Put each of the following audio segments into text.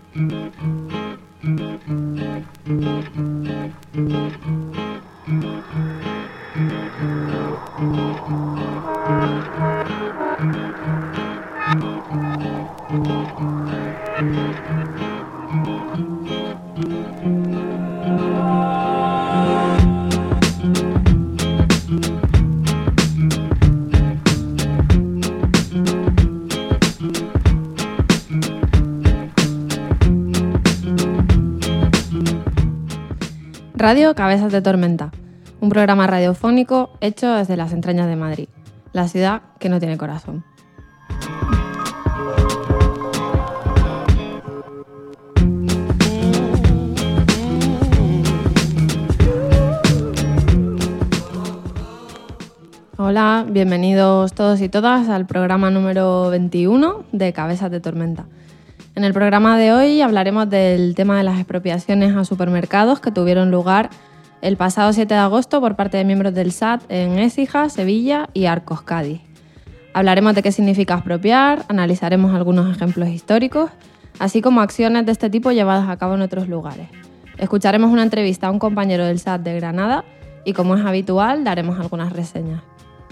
Radio Cabezas de Tormenta, un programa radiofónico hecho desde las entrañas de Madrid, la ciudad que no tiene corazón. Hola, bienvenidos todos y todas al programa número 21 de Cabezas de Tormenta. En el programa de hoy hablaremos del tema de las expropiaciones a supermercados que tuvieron lugar el pasado 7 de agosto por parte de miembros del SAT en Écija, Sevilla y Arcos, Cádiz. Hablaremos de qué significa expropiar, analizaremos algunos ejemplos históricos, así como acciones de este tipo llevadas a cabo en otros lugares. Escucharemos una entrevista a un compañero del SAT de Granada y, como es habitual, daremos algunas reseñas.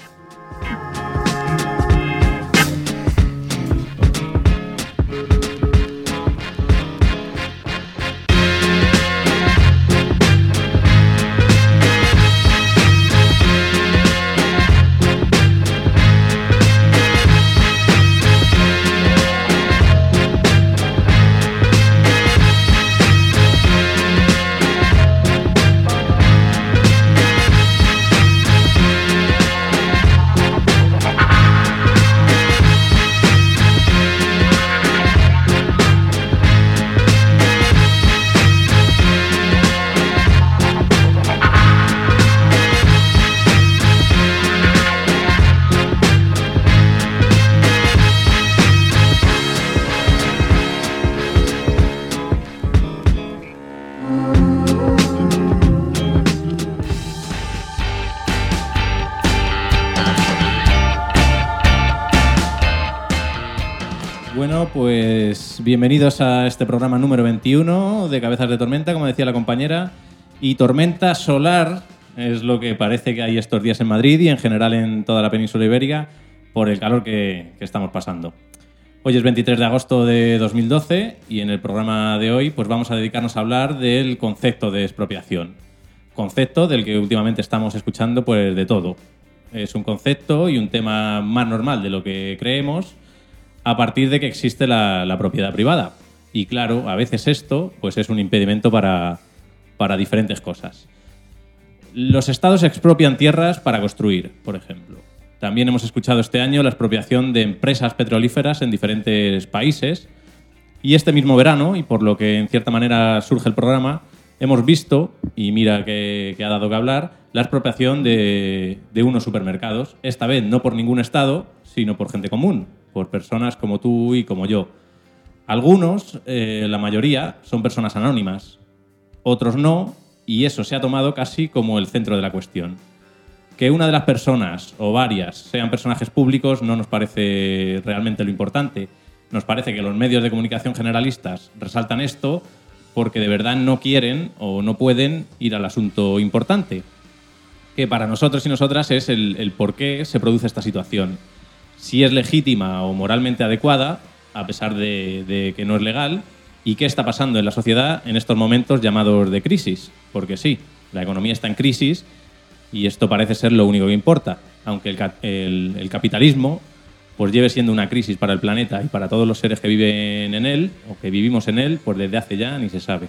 Pues bienvenidos a este programa número 21 de Cabezas de Tormenta, como decía la compañera, y tormenta solar es lo que parece que hay estos días en Madrid y en general en toda la península ibérica por el calor que estamos pasando. Hoy es 23 de agosto de 2012 y en el programa de hoy pues vamos a dedicarnos a hablar del concepto de expropiación, concepto del que últimamente estamos escuchando pues de todo. Es un concepto y un tema más normal de lo que creemos, a partir de que existe la propiedad privada. Y claro, a veces esto pues es un impedimento para diferentes cosas. Los estados expropian tierras para construir, por ejemplo. También hemos escuchado este año la expropiación de empresas petrolíferas en diferentes países. Y este mismo verano, y por lo que en cierta manera surge el programa, hemos visto, y mira que ha dado que hablar, la expropiación de unos supermercados. Esta vez no por ningún estado, sino por gente común, por personas como tú y como yo. Algunos, la mayoría, son personas anónimas, otros no, y eso se ha tomado casi como el centro de la cuestión. Que una de las personas, o varias, sean personajes públicos no nos parece realmente lo importante. Nos parece que los medios de comunicación generalistas resaltan esto porque de verdad no quieren o no pueden ir al asunto importante, que para nosotros y nosotras es el por qué se produce esta situación. Si es legítima o moralmente adecuada, a pesar de que no es legal, y qué está pasando en la sociedad en estos momentos llamados de crisis. Porque sí, la economía está en crisis y esto parece ser lo único que importa, aunque el capitalismo pues lleve siendo una crisis para el planeta y para todos los seres que viven en él, o que vivimos en él, pues desde hace ya ni se sabe.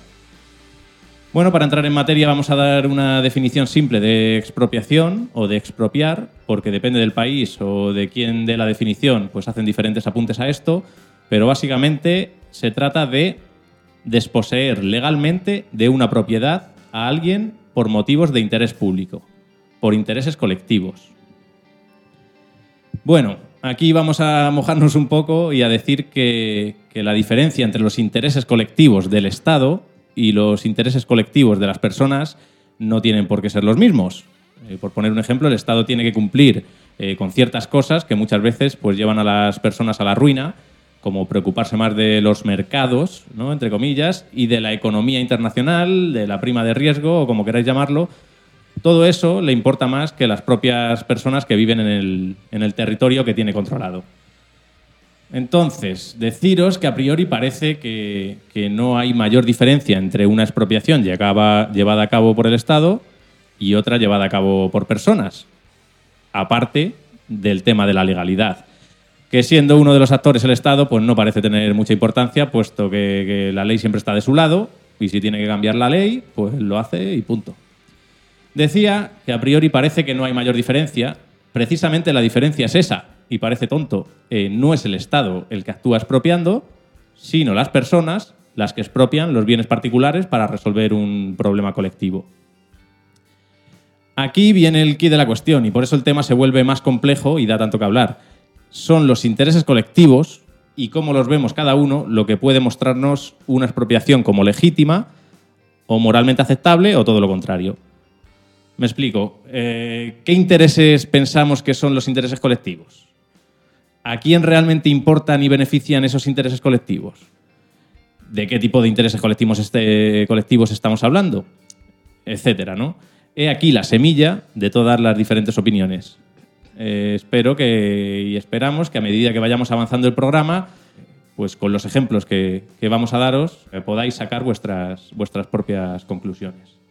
Bueno, para entrar en materia vamos a dar una definición simple de expropiación o de expropiar, porque depende del país o de quién dé la definición, pues hacen diferentes apuntes a esto, pero básicamente se trata de desposeer legalmente de una propiedad a alguien por motivos de interés público, por intereses colectivos. Bueno, aquí vamos a mojarnos un poco y a decir que la diferencia entre los intereses colectivos del Estado y los intereses colectivos de las personas no tienen por qué ser los mismos. Por poner un ejemplo, el Estado tiene que cumplir con ciertas cosas que muchas veces pues, llevan a las personas a la ruina como preocuparse más de los mercados, ¿no?, entre comillas, y de la economía internacional, de la prima de riesgo, o como queráis llamarlo. Todo eso le importa más que las propias personas que viven en el territorio que tiene controlado. Entonces, deciros que a priori parece que no hay mayor diferencia entre una expropiación llevada a cabo por el Estado y otra llevada a cabo por personas, aparte del tema de la legalidad, que siendo uno de los actores el Estado, pues no parece tener mucha importancia, puesto que la ley siempre está de su lado y si tiene que cambiar la ley, pues lo hace y punto. Decía que a priori parece que no hay mayor diferencia. Precisamente la diferencia es esa, y parece tonto. No es el Estado el que actúa expropiando, sino las personas las que expropian los bienes particulares para resolver un problema colectivo. Aquí viene el quid de la cuestión, y por eso el tema se vuelve más complejo y da tanto que hablar. Son los intereses colectivos y cómo los vemos cada uno lo que puede mostrarnos una expropiación como legítima o moralmente aceptable o todo lo contrario. Me explico. ¿Qué intereses pensamos que son los intereses colectivos? ¿A quién realmente importan y benefician esos intereses colectivos? ¿De qué tipo de intereses colectivos estamos hablando? Etcétera, ¿no? He aquí la semilla de todas las diferentes opiniones. Espero y esperamos que a medida que vayamos avanzando el programa, pues con los ejemplos que vamos a daros, podáis sacar vuestras propias conclusiones.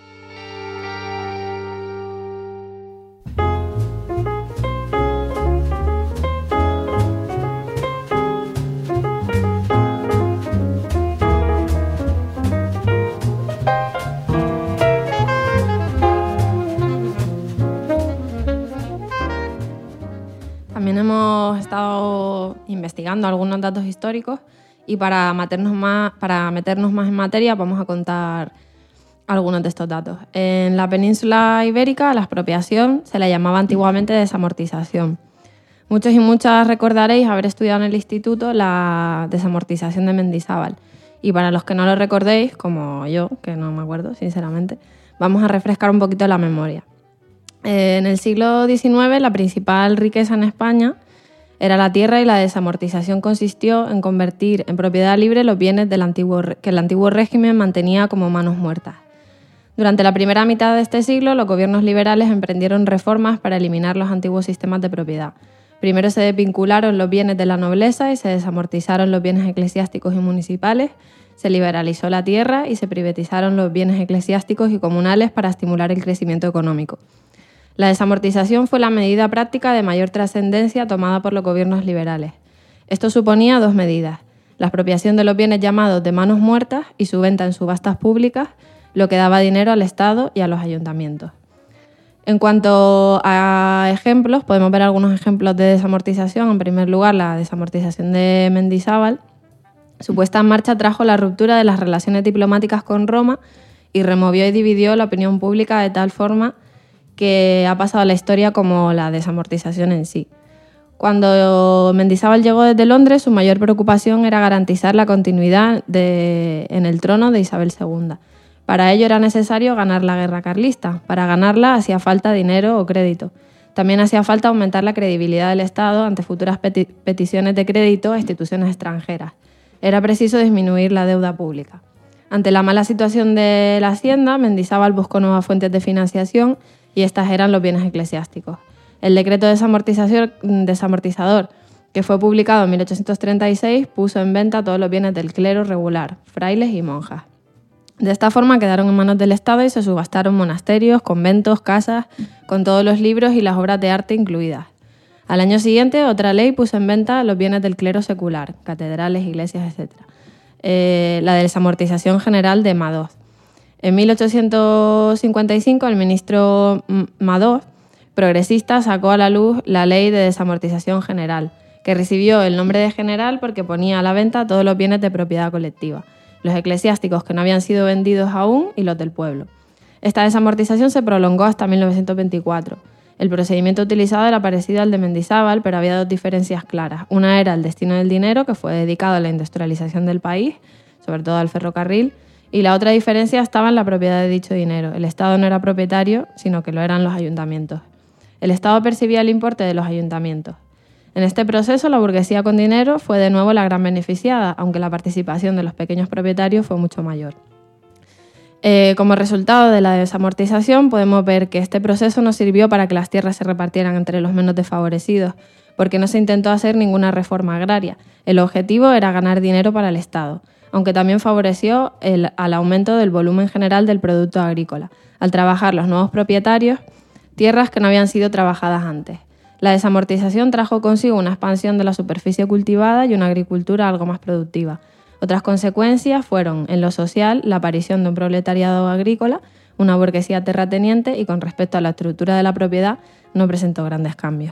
También hemos estado investigando algunos datos históricos y para meternos más en materia vamos a contar algunos de estos datos. En la península ibérica, la expropiación se la llamaba antiguamente desamortización. Muchos y muchas recordaréis haber estudiado en el instituto la desamortización de Mendizábal. Y para los que no lo recordéis, como yo, que no me acuerdo, sinceramente, vamos a refrescar un poquito la memoria. En el siglo XIX, la principal riqueza en España era la tierra y la desamortización consistió en convertir en propiedad libre los bienes que el antiguo régimen mantenía como manos muertas. Durante la primera mitad de este siglo, los gobiernos liberales emprendieron reformas para eliminar los antiguos sistemas de propiedad. Primero se desvincularon los bienes de la nobleza y se desamortizaron los bienes eclesiásticos y municipales, se liberalizó la tierra y se privatizaron los bienes eclesiásticos y comunales para estimular el crecimiento económico. La desamortización fue la medida práctica de mayor trascendencia tomada por los gobiernos liberales. Esto suponía dos medidas: la expropiación de los bienes llamados de manos muertas y su venta en subastas públicas, lo que daba dinero al Estado y a los ayuntamientos. En cuanto a ejemplos, podemos ver algunos ejemplos de desamortización. En primer lugar, la desamortización de Mendizábal. Su puesta en marcha trajo la ruptura de las relaciones diplomáticas con Roma y removió y dividió la opinión pública de tal forma que ha pasado a la historia como la desamortización en sí. Cuando Mendizábal llegó desde Londres, su mayor preocupación era garantizar la continuidad en el trono de Isabel II. Para ello era necesario ganar la guerra carlista. Para ganarla hacía falta dinero o crédito. También hacía falta aumentar la credibilidad del Estado ante futuras peticiones de crédito a instituciones extranjeras. Era preciso disminuir la deuda pública. Ante la mala situación de la Hacienda, Mendizábal buscó nuevas fuentes de financiación y estas eran los bienes eclesiásticos. El decreto desamortizador, que fue publicado en 1836, puso en venta todos los bienes del clero regular, frailes y monjas. De esta forma quedaron en manos del Estado y se subastaron monasterios, conventos, casas, con todos los libros y las obras de arte incluidas. Al año siguiente, otra ley puso en venta los bienes del clero secular, catedrales, iglesias, etc. La desamortización general de Madoz. En 1855, el ministro Madoz, progresista, sacó a la luz la Ley de Desamortización General, que recibió el nombre de general porque ponía a la venta todos los bienes de propiedad colectiva, los eclesiásticos que no habían sido vendidos aún y los del pueblo. Esta desamortización se prolongó hasta 1924. El procedimiento utilizado era parecido al de Mendizábal, pero había dos diferencias claras. Una era el destino del dinero, que fue dedicado a la industrialización del país, sobre todo al ferrocarril, y la otra diferencia estaba en la propiedad de dicho dinero. El Estado no era propietario, sino que lo eran los ayuntamientos. El Estado percibía el importe de los ayuntamientos. En este proceso, la burguesía con dinero fue de nuevo la gran beneficiada, aunque la participación de los pequeños propietarios fue mucho mayor. Como resultado de la desamortización, podemos ver que este proceso no sirvió para que las tierras se repartieran entre los menos desfavorecidos, porque no se intentó hacer ninguna reforma agraria. El objetivo era ganar dinero para el Estado, aunque también favoreció al aumento del volumen general del producto agrícola, al trabajar los nuevos propietarios tierras que no habían sido trabajadas antes. La desamortización trajo consigo una expansión de la superficie cultivada y una agricultura algo más productiva. Otras consecuencias fueron, en lo social, la aparición de un proletariado agrícola, una burguesía terrateniente y, con respecto a la estructura de la propiedad, no presentó grandes cambios.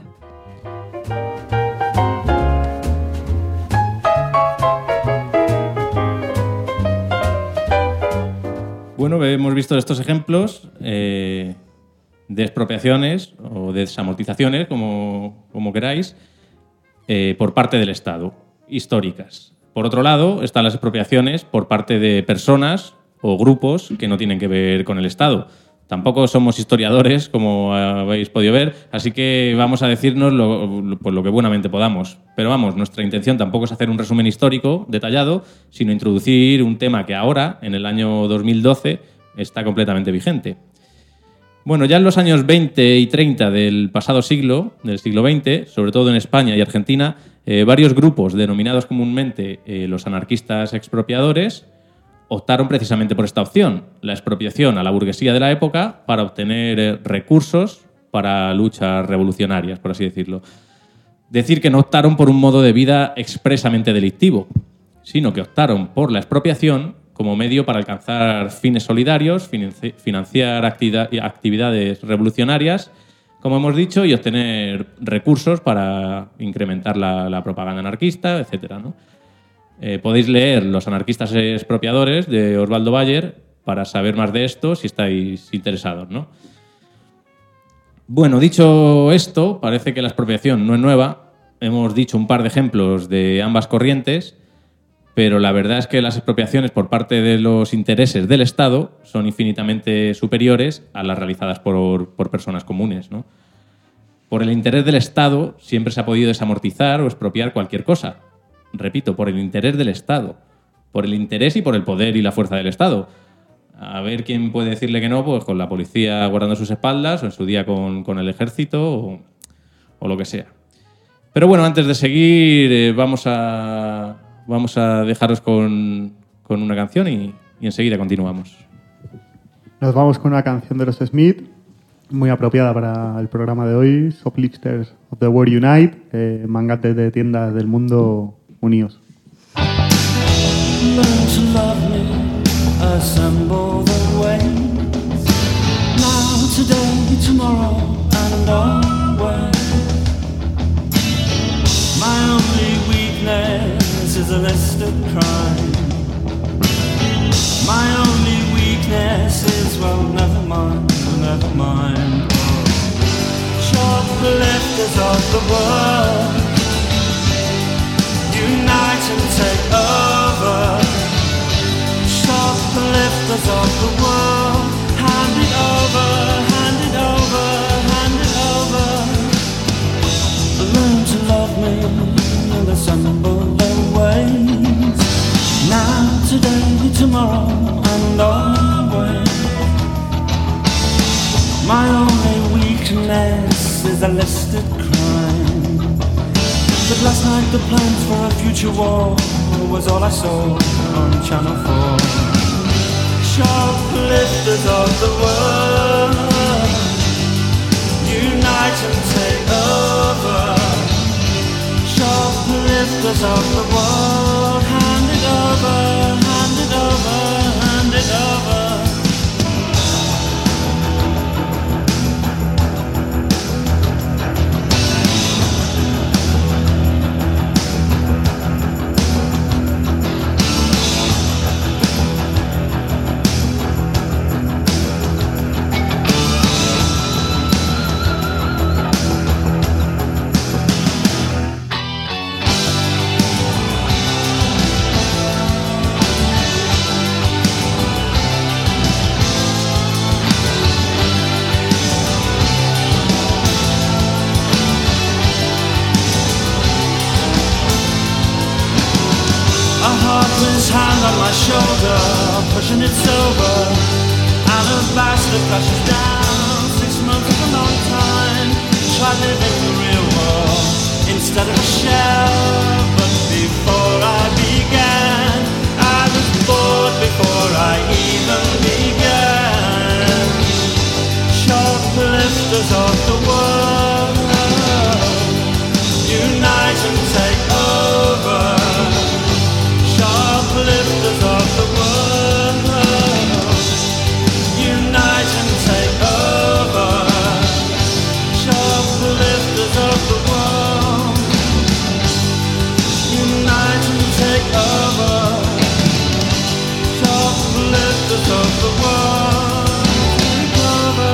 Bueno, hemos visto estos ejemplos de expropiaciones o de desamortizaciones, como queráis, por parte del Estado, históricas. Por otro lado, están las expropiaciones por parte de personas o grupos que no tienen que ver con el Estado. Tampoco somos historiadores, como habéis podido ver, así que vamos a decirnos lo que buenamente podamos. Pero vamos, nuestra intención tampoco es hacer un resumen histórico detallado, sino introducir un tema que ahora, en el año 2012, está completamente vigente. Bueno, ya en los años 20 y 30 del pasado siglo, del siglo XX, sobre todo en España y Argentina, varios grupos denominados comúnmente los anarquistas expropiadores optaron precisamente por esta opción, la expropiación a la burguesía de la época para obtener recursos para luchas revolucionarias, por así decirlo. Decir que no optaron por un modo de vida expresamente delictivo, sino que optaron por la expropiación como medio para alcanzar fines solidarios, financiar actividades revolucionarias, como hemos dicho, y obtener recursos para incrementar la propaganda anarquista, etcétera, ¿no? Podéis leer Los anarquistas expropiadores de Osvaldo Bayer para saber más de esto si estáis interesados, ¿no? Bueno, dicho esto, parece que la expropiación no es nueva. Hemos dicho un par de ejemplos de ambas corrientes, pero la verdad es que las expropiaciones por parte de los intereses del Estado son infinitamente superiores a las realizadas por personas comunes, ¿no? Por el interés del Estado siempre se ha podido desamortizar o expropiar cualquier cosa. Repito, por el interés del Estado, por el interés y por el poder y la fuerza del Estado. A ver quién puede decirle que no, pues con la policía guardando sus espaldas o en su día con el ejército o lo que sea. Pero bueno, antes de seguir vamos a dejaros con una canción y enseguida continuamos. Nos vamos con una canción de los Smith, muy apropiada para el programa de hoy, Shoplifters of the World Unite, mangates de tiendas del mundo unidos. Learn to love me, assemble the ways. Now, today, tomorrow, and always. My only weakness is a list of crime. My only weakness is, well, never mind, never mind. Shoplifters of the world, unite and take over. Shoplifters of the world, hand it over, hand it over, hand it over. Learn to love me and assemble the ways. Now, today, tomorrow, and always. My only weakness is a listed crime. But last night the plans for a future war was all I saw on Channel 4. Shoplifters of the world, unite and take over. Shoplifters of the world, hand it over, hand it over, hand it over. his hand on my shoulder, pushing it sober. Alabaster flashes down. 6 months is a long time. Try living the real world instead of a shell. But before I began, I was bored before I even began. Shoplifters of the world, unite and take over. Shoplifters of the world, unite and take over. Shoplifters of the world, unite and take over. Shoplifters of the world, take over.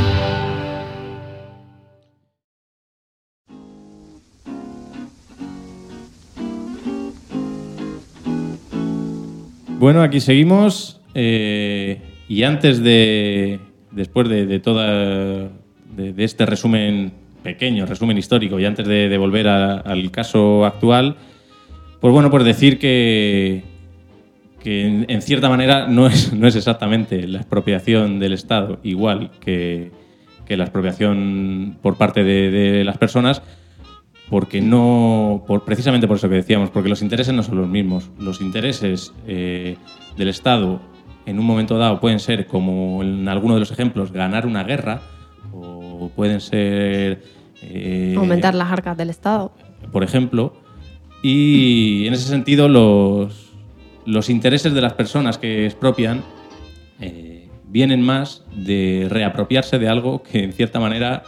Bueno, aquí seguimos. Y antes después de toda de este resumen, pequeño resumen histórico, y antes de volver al caso actual, pues bueno, pues decir que en cierta manera no es exactamente la expropiación del Estado igual que la expropiación por parte de las personas, porque precisamente por eso que decíamos, porque los intereses no son los mismos. Los intereses del Estado en un momento dado pueden ser, como en alguno de los ejemplos, ganar una guerra, o pueden ser Aumentar las arcas del Estado. Por ejemplo, y en ese sentido los intereses de las personas que expropian vienen más de reapropiarse de algo que en cierta manera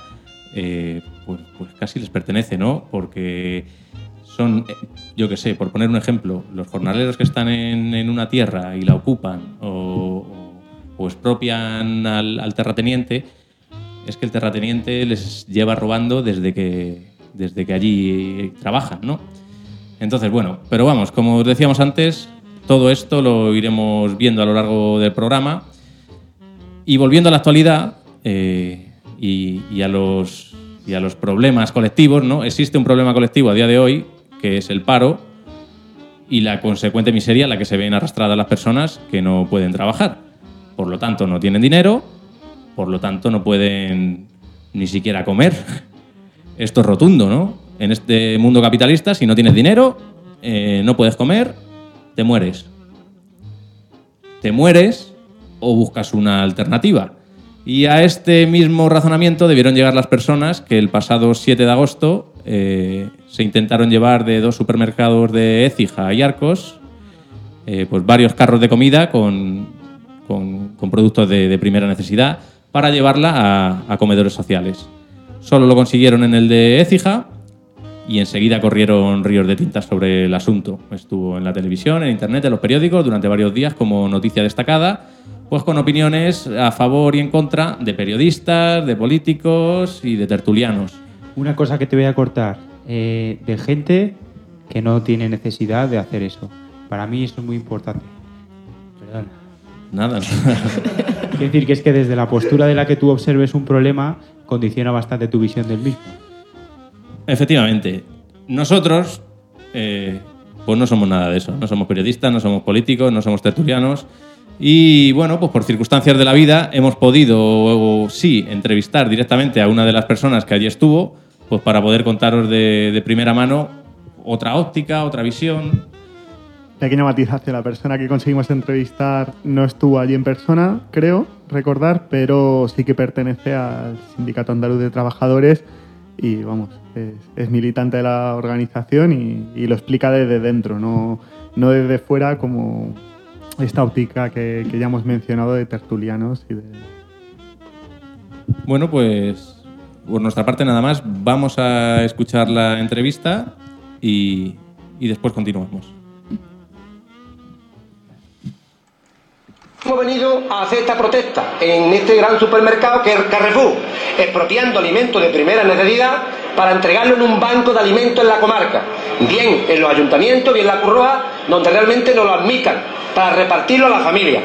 pues casi les pertenece, ¿no? Porque son, yo qué sé, por poner un ejemplo, los jornaleros que están en una tierra y la ocupan o expropian al terrateniente, es que el terrateniente les lleva robando desde que allí trabajan, ¿no? Entonces, bueno, pero vamos, como os decíamos antes, todo esto lo iremos viendo a lo largo del programa. Y volviendo a la actualidad y a los problemas colectivos, ¿no? Existe un problema colectivo a día de hoy, que es el paro y la consecuente miseria a la que se ven arrastradas las personas que no pueden trabajar. Por lo tanto, no tienen dinero, por lo tanto, no pueden ni siquiera comer. Esto es rotundo, ¿no? En este mundo capitalista, si no tienes dinero, no puedes comer, te mueres. Te mueres o buscas una alternativa. Y a este mismo razonamiento debieron llegar las personas que el pasado 7 de agosto se intentaron llevar de 2 supermercados de Écija y Arcos pues varios carros de comida con productos de primera necesidad para llevarla a comedores sociales. Solo lo consiguieron en el de Écija y enseguida corrieron ríos de tinta sobre el asunto. Estuvo en la televisión, en internet, en los periódicos durante varios días como noticia destacada, pues con opiniones a favor y en contra de periodistas, de políticos y de tertulianos. Una cosa que te voy a cortar, de gente que no tiene necesidad de hacer eso. Para mí eso es muy importante. Perdón. Nada. Quiero decir que es que desde la postura de la que tú observes un problema condiciona bastante tu visión del mismo. Efectivamente. Nosotros pues no somos nada de eso. No somos periodistas, no somos políticos, no somos tertulianos. Y bueno, pues por circunstancias de la vida hemos podido, sí, entrevistar directamente a una de las personas que allí estuvo, pues para poder contaros de primera mano otra óptica, otra visión. Pequeña matización, la persona que conseguimos entrevistar no estuvo allí en persona, creo recordar, pero sí que pertenece al Sindicato Andaluz de Trabajadores y, vamos, es militante de la organización y lo explica desde dentro, no desde fuera como esta óptica que ya hemos mencionado de tertulianos y de... Bueno, pues por nuestra parte nada más. Vamos a escuchar la entrevista y después continuamos. Hemos venido a hacer esta protesta en este gran supermercado que es Carrefour, expropiando alimentos de primera necesidad para entregarlo en un banco de alimentos en la comarca, bien en los ayuntamientos, bien en la Cruz Roja, donde realmente nos lo admitan, para repartirlo a la familia.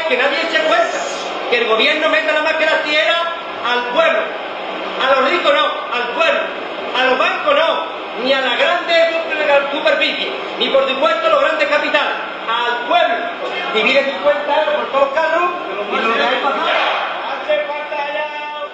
es que nadie se cuenta que el gobierno meta la más que la tierra al pueblo. A los ricos no, al pueblo. A los bancos no, ni a la grande superficie, ni por supuesto a los grandes capitales. Al pueblo. Divide 50 euros por todos los carros y no lo dejáis pasar. Hace falta ya.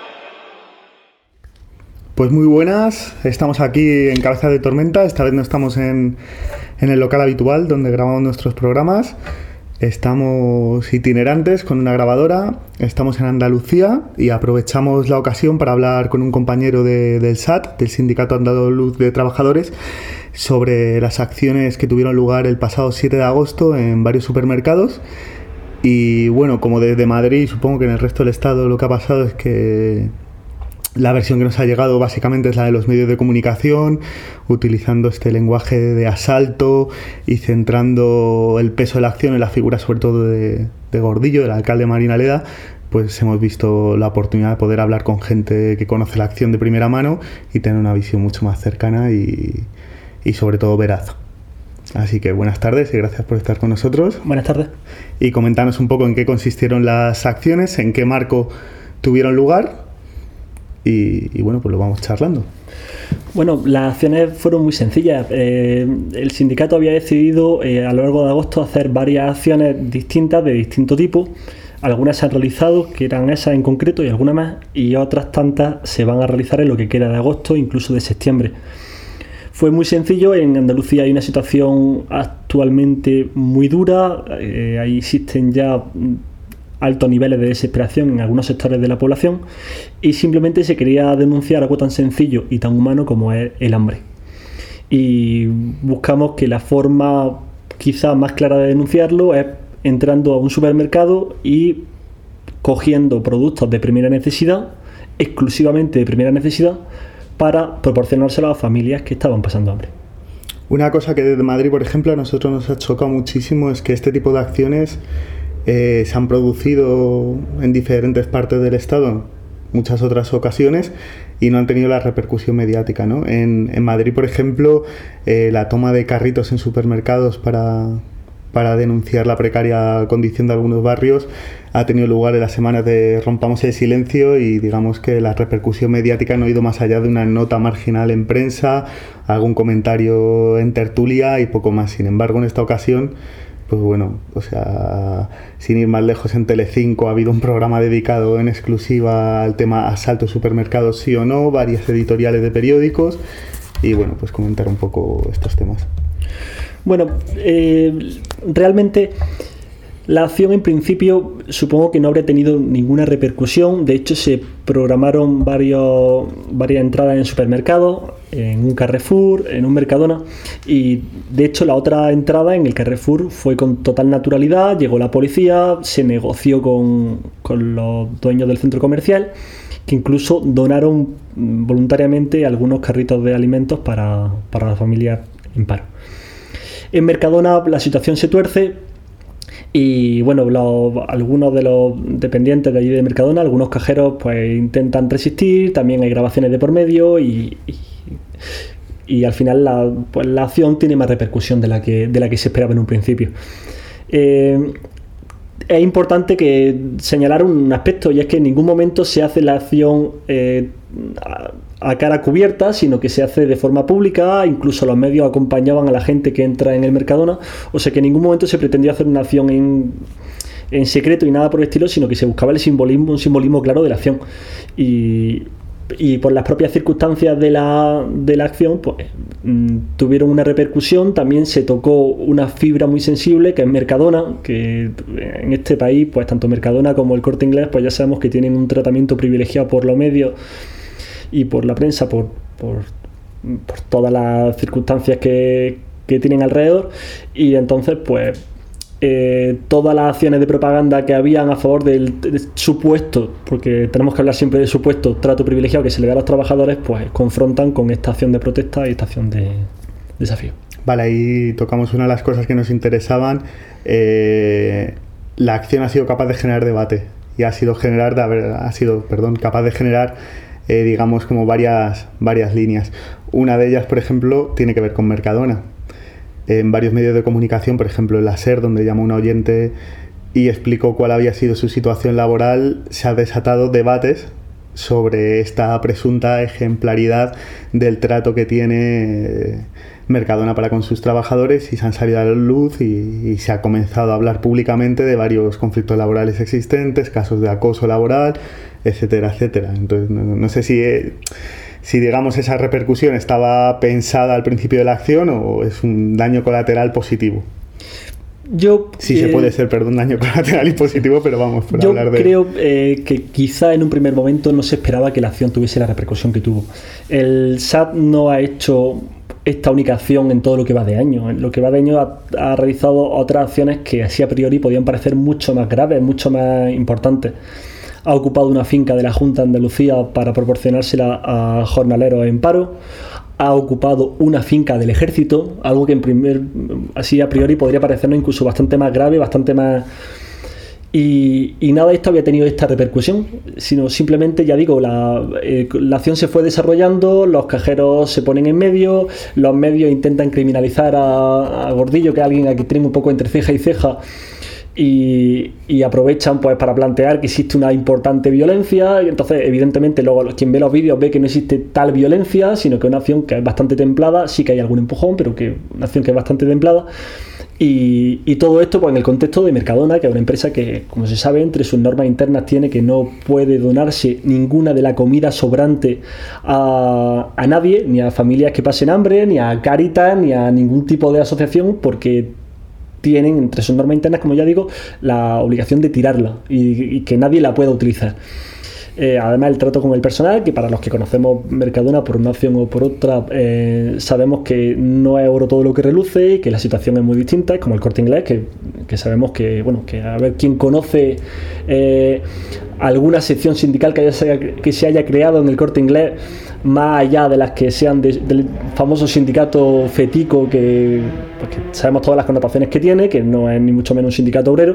Pues muy buenas, estamos aquí en Cabezas de Tormenta. Esta vez no estamos en el local habitual donde grabamos nuestros programas. Estamos itinerantes con una grabadora, estamos en Andalucía y aprovechamos la ocasión para hablar con un compañero del SAT, del Sindicato Andaluz de Trabajadores, sobre las acciones que tuvieron lugar el pasado 7 de agosto en varios supermercados. Y bueno, como desde Madrid, supongo que en el resto del estado lo que ha pasado es que la versión que nos ha llegado básicamente es la de los medios de comunicación, utilizando este lenguaje de asalto y centrando el peso de la acción en la figura sobre todo de Gordillo, del alcalde Marinaleda. Pues hemos visto la oportunidad de poder hablar con gente que conoce la acción de primera mano y tener una visión mucho más cercana y sobre todo veraz. Así que buenas tardes y gracias por estar con nosotros. Buenas tardes. Y comentarnos un poco en qué consistieron las acciones, en qué marco tuvieron lugar. Y bueno, pues lo vamos charlando. Bueno, las acciones fueron muy sencillas. El sindicato había decidido a lo largo de agosto hacer varias acciones distintas de distinto tipo. Algunas se han realizado, que eran esas en concreto, y algunas más, y otras tantas se van a realizar en lo que queda de agosto, incluso de septiembre. Fue muy sencillo. En Andalucía hay una situación actualmente muy dura. Ahí existen ya altos niveles de desesperación en algunos sectores de la población y simplemente se quería denunciar algo tan sencillo y tan humano como es el hambre. Y buscamos que la forma quizá más clara de denunciarlo es entrando a un supermercado y cogiendo productos de primera necesidad, exclusivamente de primera necesidad, para proporcionárselos a familias que estaban pasando hambre. Una cosa que desde Madrid, por ejemplo, a nosotros nos ha chocado muchísimo es que este tipo de acciones se han producido en diferentes partes del Estado en muchas otras ocasiones y no han tenido la repercusión mediática, ¿no? En Madrid, por ejemplo, la toma de carritos en supermercados para denunciar la precaria condición de algunos barrios ha tenido lugar en las semanas de Rompamos el Silencio y digamos que la repercusión mediática no ha ido más allá de una nota marginal en prensa, algún comentario en tertulia y poco más. Sin embargo, en esta ocasión, pues bueno, o sea, sin ir más lejos, en Telecinco ha habido un programa dedicado en exclusiva al tema asalto supermercados sí o no, varias editoriales de periódicos y bueno, pues comentar un poco estos temas. Bueno, realmente la acción en principio supongo que no habría tenido ninguna repercusión. De hecho, se programaron varias entradas en supermercados, en un Carrefour, en un Mercadona, y de hecho la otra entrada en el Carrefour fue con total naturalidad. Llegó la policía, se negoció con los dueños del centro comercial, que incluso donaron voluntariamente algunos carritos de alimentos para las familias en paro. En Mercadona la situación se tuerce y bueno, algunos de los dependientes de allí de Mercadona, algunos cajeros, pues intentan resistir. También hay grabaciones de por medio y al final la acción tiene más repercusión de la que se esperaba en un principio. Es importante señalar un aspecto, y es que en ningún momento se hace la acción a cara cubierta, sino que se hace de forma pública. Incluso los medios acompañaban a la gente que entra en el Mercadona, o sea que en ningún momento se pretendió hacer una acción en secreto y nada por el estilo, sino que se buscaba un simbolismo claro de la acción. Y por las propias circunstancias de la acción, pues tuvieron una repercusión. También se tocó una fibra muy sensible, que es Mercadona, que en este país, pues tanto Mercadona como el Corte Inglés, pues ya sabemos que tienen un tratamiento privilegiado por los medios y por la prensa, por todas las circunstancias que tienen alrededor. Y entonces, pues todas las acciones de propaganda que habían a favor del supuesto, porque tenemos que hablar siempre de supuesto trato privilegiado que se le da a los trabajadores, pues confrontan con esta acción de protesta y esta acción de desafío. Vale, ahí tocamos una de las cosas que nos interesaban. La acción ha sido capaz de generar debate y ha sido capaz de generar digamos como varias líneas. Una de ellas, por ejemplo, tiene que ver con Mercadona. En varios medios de comunicación, por ejemplo en la SER, donde llama una oyente, y explicó cuál había sido su situación laboral, se han desatado debates sobre esta presunta ejemplaridad del trato que tiene Mercadona para con sus trabajadores, y se han salido a la luz y se ha comenzado a hablar públicamente de varios conflictos laborales existentes, casos de acoso laboral, etcétera, etcétera. Entonces, no sé si digamos esa repercusión estaba pensada al principio de la acción o es un daño colateral positivo. Se puede ser, perdón, daño colateral y positivo, pero vamos, por hablar de... Yo creo que quizá en un primer momento no se esperaba que la acción tuviese la repercusión que tuvo. El SAT no ha hecho esta única acción en todo lo que va de año. En lo que va de año ha realizado otras acciones que así a priori podían parecer mucho más graves, mucho más importantes. Ha ocupado una finca de la Junta de Andalucía para proporcionársela a jornaleros en paro. Ha ocupado una finca del Ejército, algo que así a priori podría parecernos incluso bastante más grave, bastante más... Y nada de esto había tenido esta repercusión, sino simplemente, ya digo, la acción se fue desarrollando, los cajeros se ponen en medio, los medios intentan criminalizar a Gordillo, que es alguien a quien tienen un poco entre ceja y ceja, y aprovechan pues para plantear que existe una importante violencia, y entonces evidentemente luego quien ve los vídeos ve que no existe tal violencia, sino que es una acción que es bastante templada, sí que hay algún empujón, pero que una acción que es bastante templada, y todo esto pues en el contexto de Mercadona, que es una empresa que, como se sabe, entre sus normas internas tiene que no puede donarse ninguna de la comida sobrante a nadie, ni a familias que pasen hambre, ni a Cáritas, ni a ningún tipo de asociación, porque tienen entre sus normas internas, como ya digo, la obligación de tirarla y que nadie la pueda utilizar. Además, el trato con el personal, que para los que conocemos Mercadona por una acción o por otra, sabemos que no es oro todo lo que reluce y que la situación es muy distinta. Es como el Corte Inglés, que sabemos que, bueno, que a ver quién conoce alguna sección sindical que se haya creado en el Corte Inglés, más allá de las que sean del famoso sindicato Fetico, que sabemos todas las connotaciones que tiene, que no es ni mucho menos un sindicato obrero.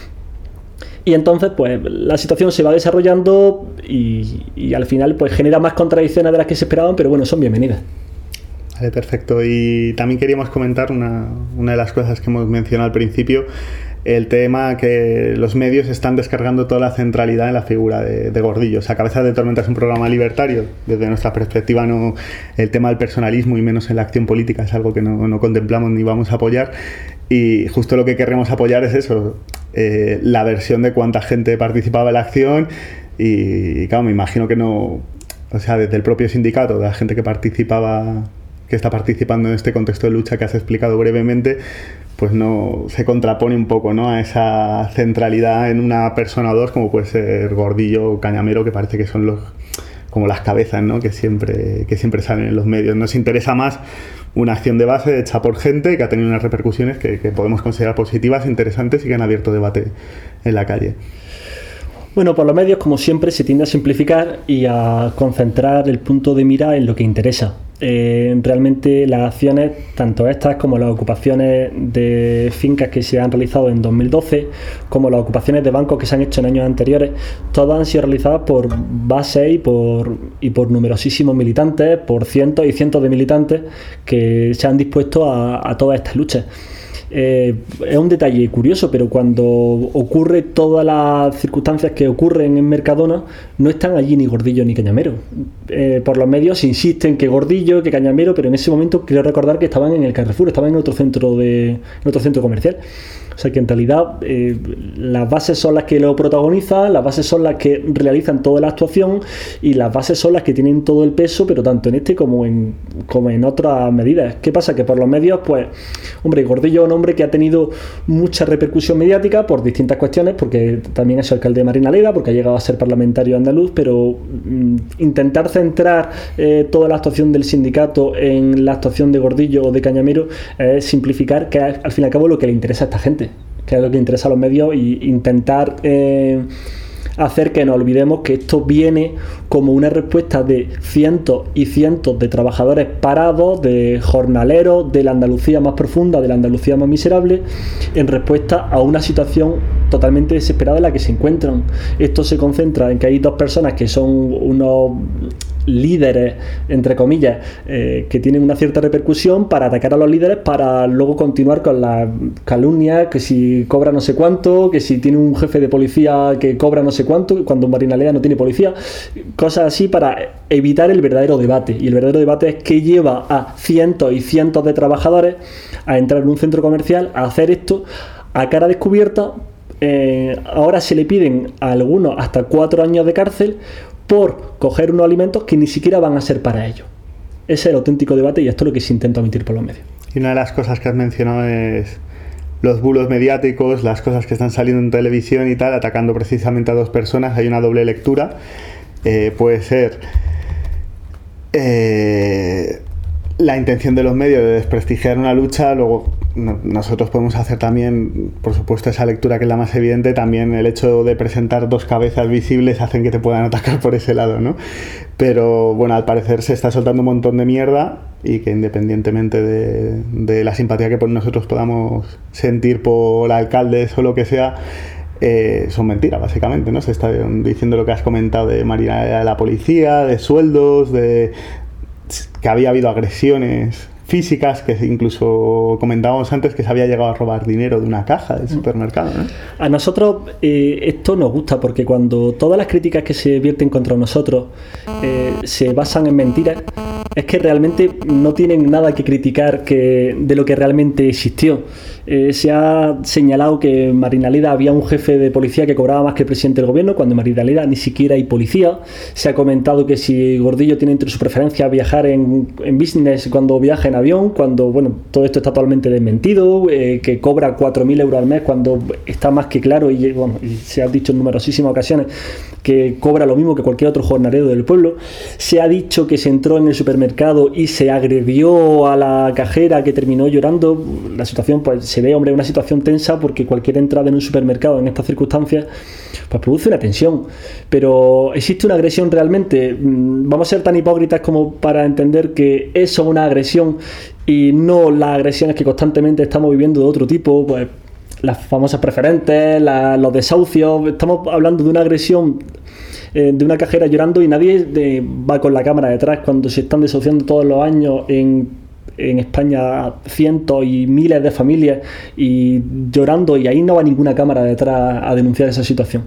Y entonces pues la situación se va desarrollando y al final pues genera más contradicciones de las que se esperaban, pero bueno, son bienvenidas. Vale, perfecto. Y también queríamos comentar una de las cosas que hemos mencionado al principio, el tema que los medios están descargando toda la centralidad en la figura de Gordillo. O sea, Cabezas de Tormenta es un programa libertario. Desde nuestra perspectiva, no, el tema del personalismo y menos en la acción política es algo que no contemplamos ni vamos a apoyar. Y justo lo que queremos apoyar es eso, la versión de cuánta gente participaba en la acción y claro, me imagino que no, o sea, desde el propio sindicato, de la gente que está participando en este contexto de lucha que has explicado brevemente, pues no se contrapone un poco, ¿no?, a esa centralidad en una persona o dos como puede ser Gordillo o Cañamero, que parece que son como las cabezas, ¿no?, que siempre salen en los medios. Nos interesa más una acción de base hecha por gente que ha tenido unas repercusiones que podemos considerar positivas, interesantes y que han abierto debate en la calle. Bueno, por los medios, como siempre, se tiende a simplificar y a concentrar el punto de mira en lo que interesa. Realmente las acciones, tanto estas como las ocupaciones de fincas que se han realizado en 2012, como las ocupaciones de bancos que se han hecho en años anteriores, todas han sido realizadas por bases y por numerosísimos militantes, por cientos y cientos de militantes que se han dispuesto a todas estas luchas. Es un detalle curioso, pero cuando ocurre todas las circunstancias que ocurren en Mercadona, no están allí ni Gordillo ni Cañamero. Por los medios insisten que Gordillo, que Cañamero, pero en ese momento quiero recordar que estaban en el Carrefour, estaban en otro centro comercial. O sea que en realidad las bases son las que lo protagonizan, las bases son las que realizan toda la actuación y las bases son las que tienen todo el peso, pero tanto en este como en otras medidas. ¿Qué pasa? Que por los medios, pues, hombre, Gordillo es un hombre que ha tenido mucha repercusión mediática por distintas cuestiones, porque también es alcalde de Marinaleda, porque ha llegado a ser parlamentario andaluz, pero intentar centrar toda la actuación del sindicato en la actuación de Gordillo o de Cañamero es simplificar, que es al fin y al cabo lo que le interesa a esta gente, que es lo que interesa a los medios, y intentar hacer que nos olvidemos que esto viene como una respuesta de cientos y cientos de trabajadores parados, de jornaleros, de la Andalucía más profunda, de la Andalucía más miserable, en respuesta a una situación totalmente desesperada en la que se encuentran. Esto se concentra en que hay dos personas que son unos líderes, entre comillas, que tienen una cierta repercusión, para atacar a los líderes, para luego continuar con las calumnias, que si cobra no sé cuánto, que si tiene un jefe de policía que cobra no sé cuánto, cuando Marinaleda no tiene policía, cosas así para evitar el verdadero debate. Y el verdadero debate es que lleva a cientos y cientos de trabajadores a entrar en un centro comercial, a hacer esto a cara descubierta. Ahora se le piden a algunos hasta 4 años de cárcel por coger unos alimentos que ni siquiera van a ser para ellos. Ese es el auténtico debate y esto es lo que se intenta omitir por los medios. Y una de las cosas que has mencionado es los bulos mediáticos, las cosas que están saliendo en televisión y tal, atacando precisamente a 2 personas. Hay una doble lectura. Puede ser la intención de los medios de desprestigiar una lucha. Luego nosotros podemos hacer también, por supuesto, esa lectura que es la más evidente. También el hecho de presentar 2 cabezas visibles hacen que te puedan atacar por ese lado, ¿no? Pero bueno, al parecer se está soltando un montón de mierda, y que independientemente de la simpatía que nosotros podamos sentir por alcaldes o lo que sea, son mentiras, básicamente, ¿no? Se está diciendo lo que has comentado de Marina, de la policía, de sueldos, de que había habido agresiones físicas, que incluso comentábamos antes que se había llegado a robar dinero de una caja del supermercado, ¿no? A nosotros esto nos gusta, porque cuando todas las críticas que se vierten contra nosotros se basan en mentiras, es que realmente no tienen nada que criticar de lo que realmente existió. Se ha señalado que en Marinaleda había un jefe de policía que cobraba más que el presidente del gobierno, cuando en Marinaleda ni siquiera hay policía. Se ha comentado que si Gordillo tiene entre su preferencia viajar en business cuando viaja en avión, cuando, bueno, todo esto está totalmente desmentido, que cobra 4.000 euros al mes, cuando está más que claro, y bueno, y se ha dicho en numerosísimas ocasiones que cobra lo mismo que cualquier otro jornalero del pueblo. Se ha dicho que se entró en el supermercado y se agredió a la cajera, que terminó llorando. La situación, pues se ve, hombre, una situación tensa, porque cualquier entrada en un supermercado en estas circunstancias pues produce una tensión. Pero ¿existe una agresión realmente? Vamos a ser tan hipócritas como para entender que eso es una agresión y no las agresiones que constantemente estamos viviendo de otro tipo, pues las famosas preferentes, los desahucios. Estamos hablando de una agresión de una cajera llorando, y nadie va con la cámara detrás cuando se están desahuciando todos los años en España cientos y miles de familias y llorando, y ahí no va ninguna cámara detrás a denunciar esa situación.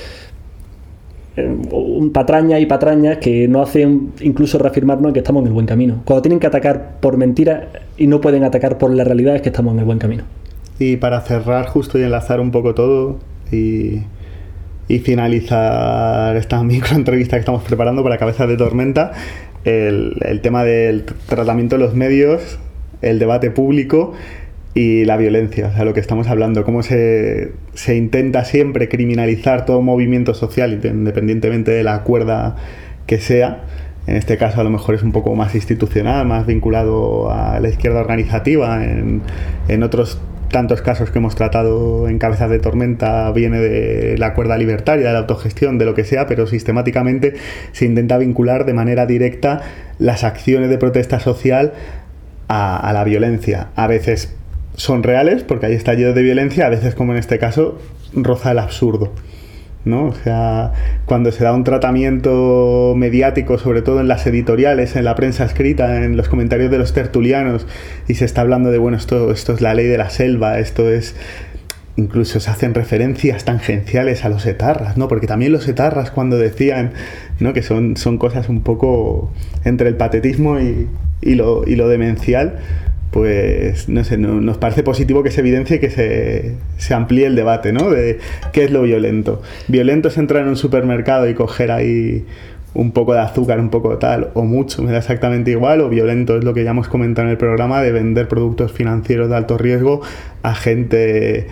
Patrañas y patrañas que nos hacen incluso reafirmarnos que estamos en el buen camino. Cuando tienen que atacar por mentiras y no pueden atacar por la realidad, es que estamos en el buen camino. Y para cerrar justo y enlazar un poco todo y finalizar esta microentrevista que estamos preparando para Cabezas de Tormenta, el tema del tratamiento de los medios, el debate público y la violencia, o sea, lo que estamos hablando, cómo se intenta siempre criminalizar todo movimiento social, independientemente de la cuerda que sea. En este caso a lo mejor es un poco más institucional, más vinculado a la izquierda organizativa. En otros tantos casos que hemos tratado en Cabezas de Tormenta viene de la cuerda libertaria, de la autogestión, de lo que sea, pero sistemáticamente se intenta vincular de manera directa las acciones de protesta social a la violencia. A veces son reales, porque hay estallidos de violencia, a veces, como en este caso, roza el absurdo, ¿no? O sea, cuando se da un tratamiento mediático, sobre todo en las editoriales, en la prensa escrita, en los comentarios de los tertulianos, y se está hablando de, bueno, esto es la ley de la selva, esto es... Incluso se hacen referencias tangenciales a los etarras, ¿no? Porque también los etarras, cuando decían, ¿no?, que son cosas un poco entre el patetismo y lo demencial, pues no sé, nos parece positivo que se evidencie y que se amplíe el debate, ¿no?, de qué es lo violento. Violento es entrar en un supermercado y coger ahí un poco de azúcar, un poco de tal, o mucho, me da exactamente igual. O violento es lo que ya hemos comentado en el programa, de vender productos financieros de alto riesgo a gente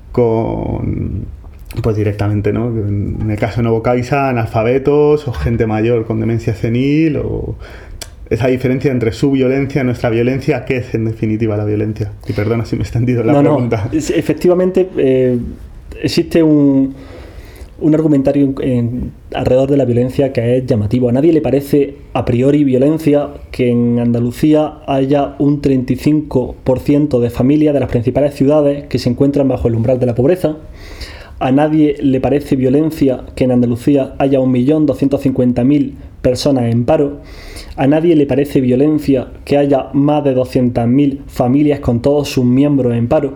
pues directamente, ¿no? En el caso de Novo Caixa, analfabetos o gente mayor con demencia senil, o esa diferencia entre su violencia y nuestra violencia. ¿Qué es en definitiva la violencia? Y perdona si me he extendido la pregunta. No, efectivamente existe un argumentario alrededor de la violencia que es llamativo. A nadie le parece a priori violencia que en Andalucía haya un 35% de familias de las principales ciudades que se encuentran bajo el umbral de la pobreza. A nadie le parece violencia que en Andalucía haya 1.250.000 personas en paro. A nadie le parece violencia que haya más de 200.000 familias con todos sus miembros en paro.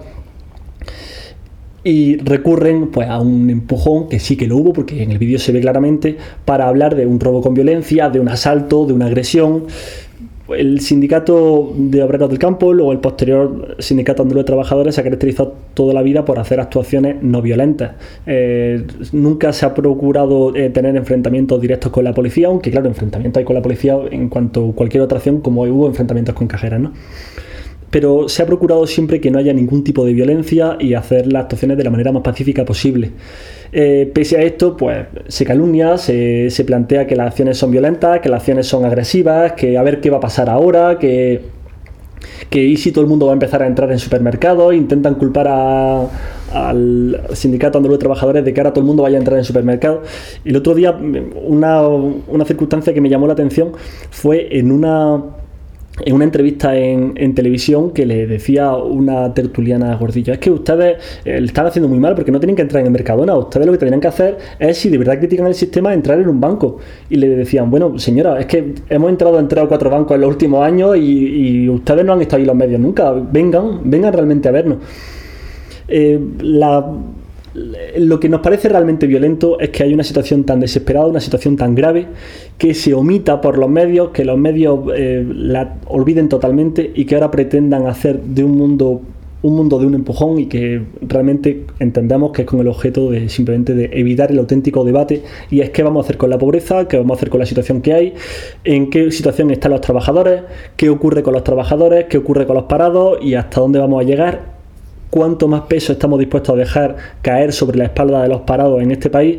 Y recurren pues a un empujón, que sí que lo hubo, porque en el vídeo se ve claramente, para hablar de un robo con violencia, de un asalto, de una agresión. El sindicato de obreros del campo, luego el posterior sindicato andaluz de trabajadores, se ha caracterizado toda la vida por hacer actuaciones no violentas. Nunca se ha procurado tener enfrentamientos directos con la policía, aunque claro, enfrentamientos hay con la policía en cuanto a cualquier otra acción, como hubo enfrentamientos con cajeras, ¿no? Pero se ha procurado siempre que no haya ningún tipo de violencia y hacer las actuaciones de la manera más pacífica posible. Pese a esto, pues se calumnia, se plantea que las acciones son violentas, que las acciones son agresivas, que a ver qué va a pasar ahora, que y si todo el mundo va a empezar a entrar en supermercados. Intentan culpar al sindicato andaluz de trabajadores de que ahora todo el mundo vaya a entrar en supermercados. El otro día una circunstancia que me llamó la atención fue en una entrevista en televisión, que le decía una tertuliana Gordillo: es que ustedes le están haciendo muy mal porque no tienen que entrar en el Mercadona, ustedes lo que tendrían que hacer es, si de verdad critican el sistema, entrar en un banco. Y le decían: bueno, señora, es que hemos entrado en 3 o 4 bancos en los últimos años y ustedes no han estado ahí en los medios nunca, vengan realmente a vernos. Lo que nos parece realmente violento es que hay una situación tan desesperada, una situación tan grave, que se omita por los medios, que los medios la olviden totalmente y que ahora pretendan hacer de un mundo de un empujón, y que realmente entendamos que es con el objeto de simplemente de evitar el auténtico debate, y es qué vamos a hacer con la pobreza, qué vamos a hacer con la situación que hay, en qué situación están los trabajadores, qué ocurre con los trabajadores, qué ocurre con los parados y hasta dónde vamos a llegar. Cuánto más peso estamos dispuestos a dejar caer sobre la espalda de los parados en este país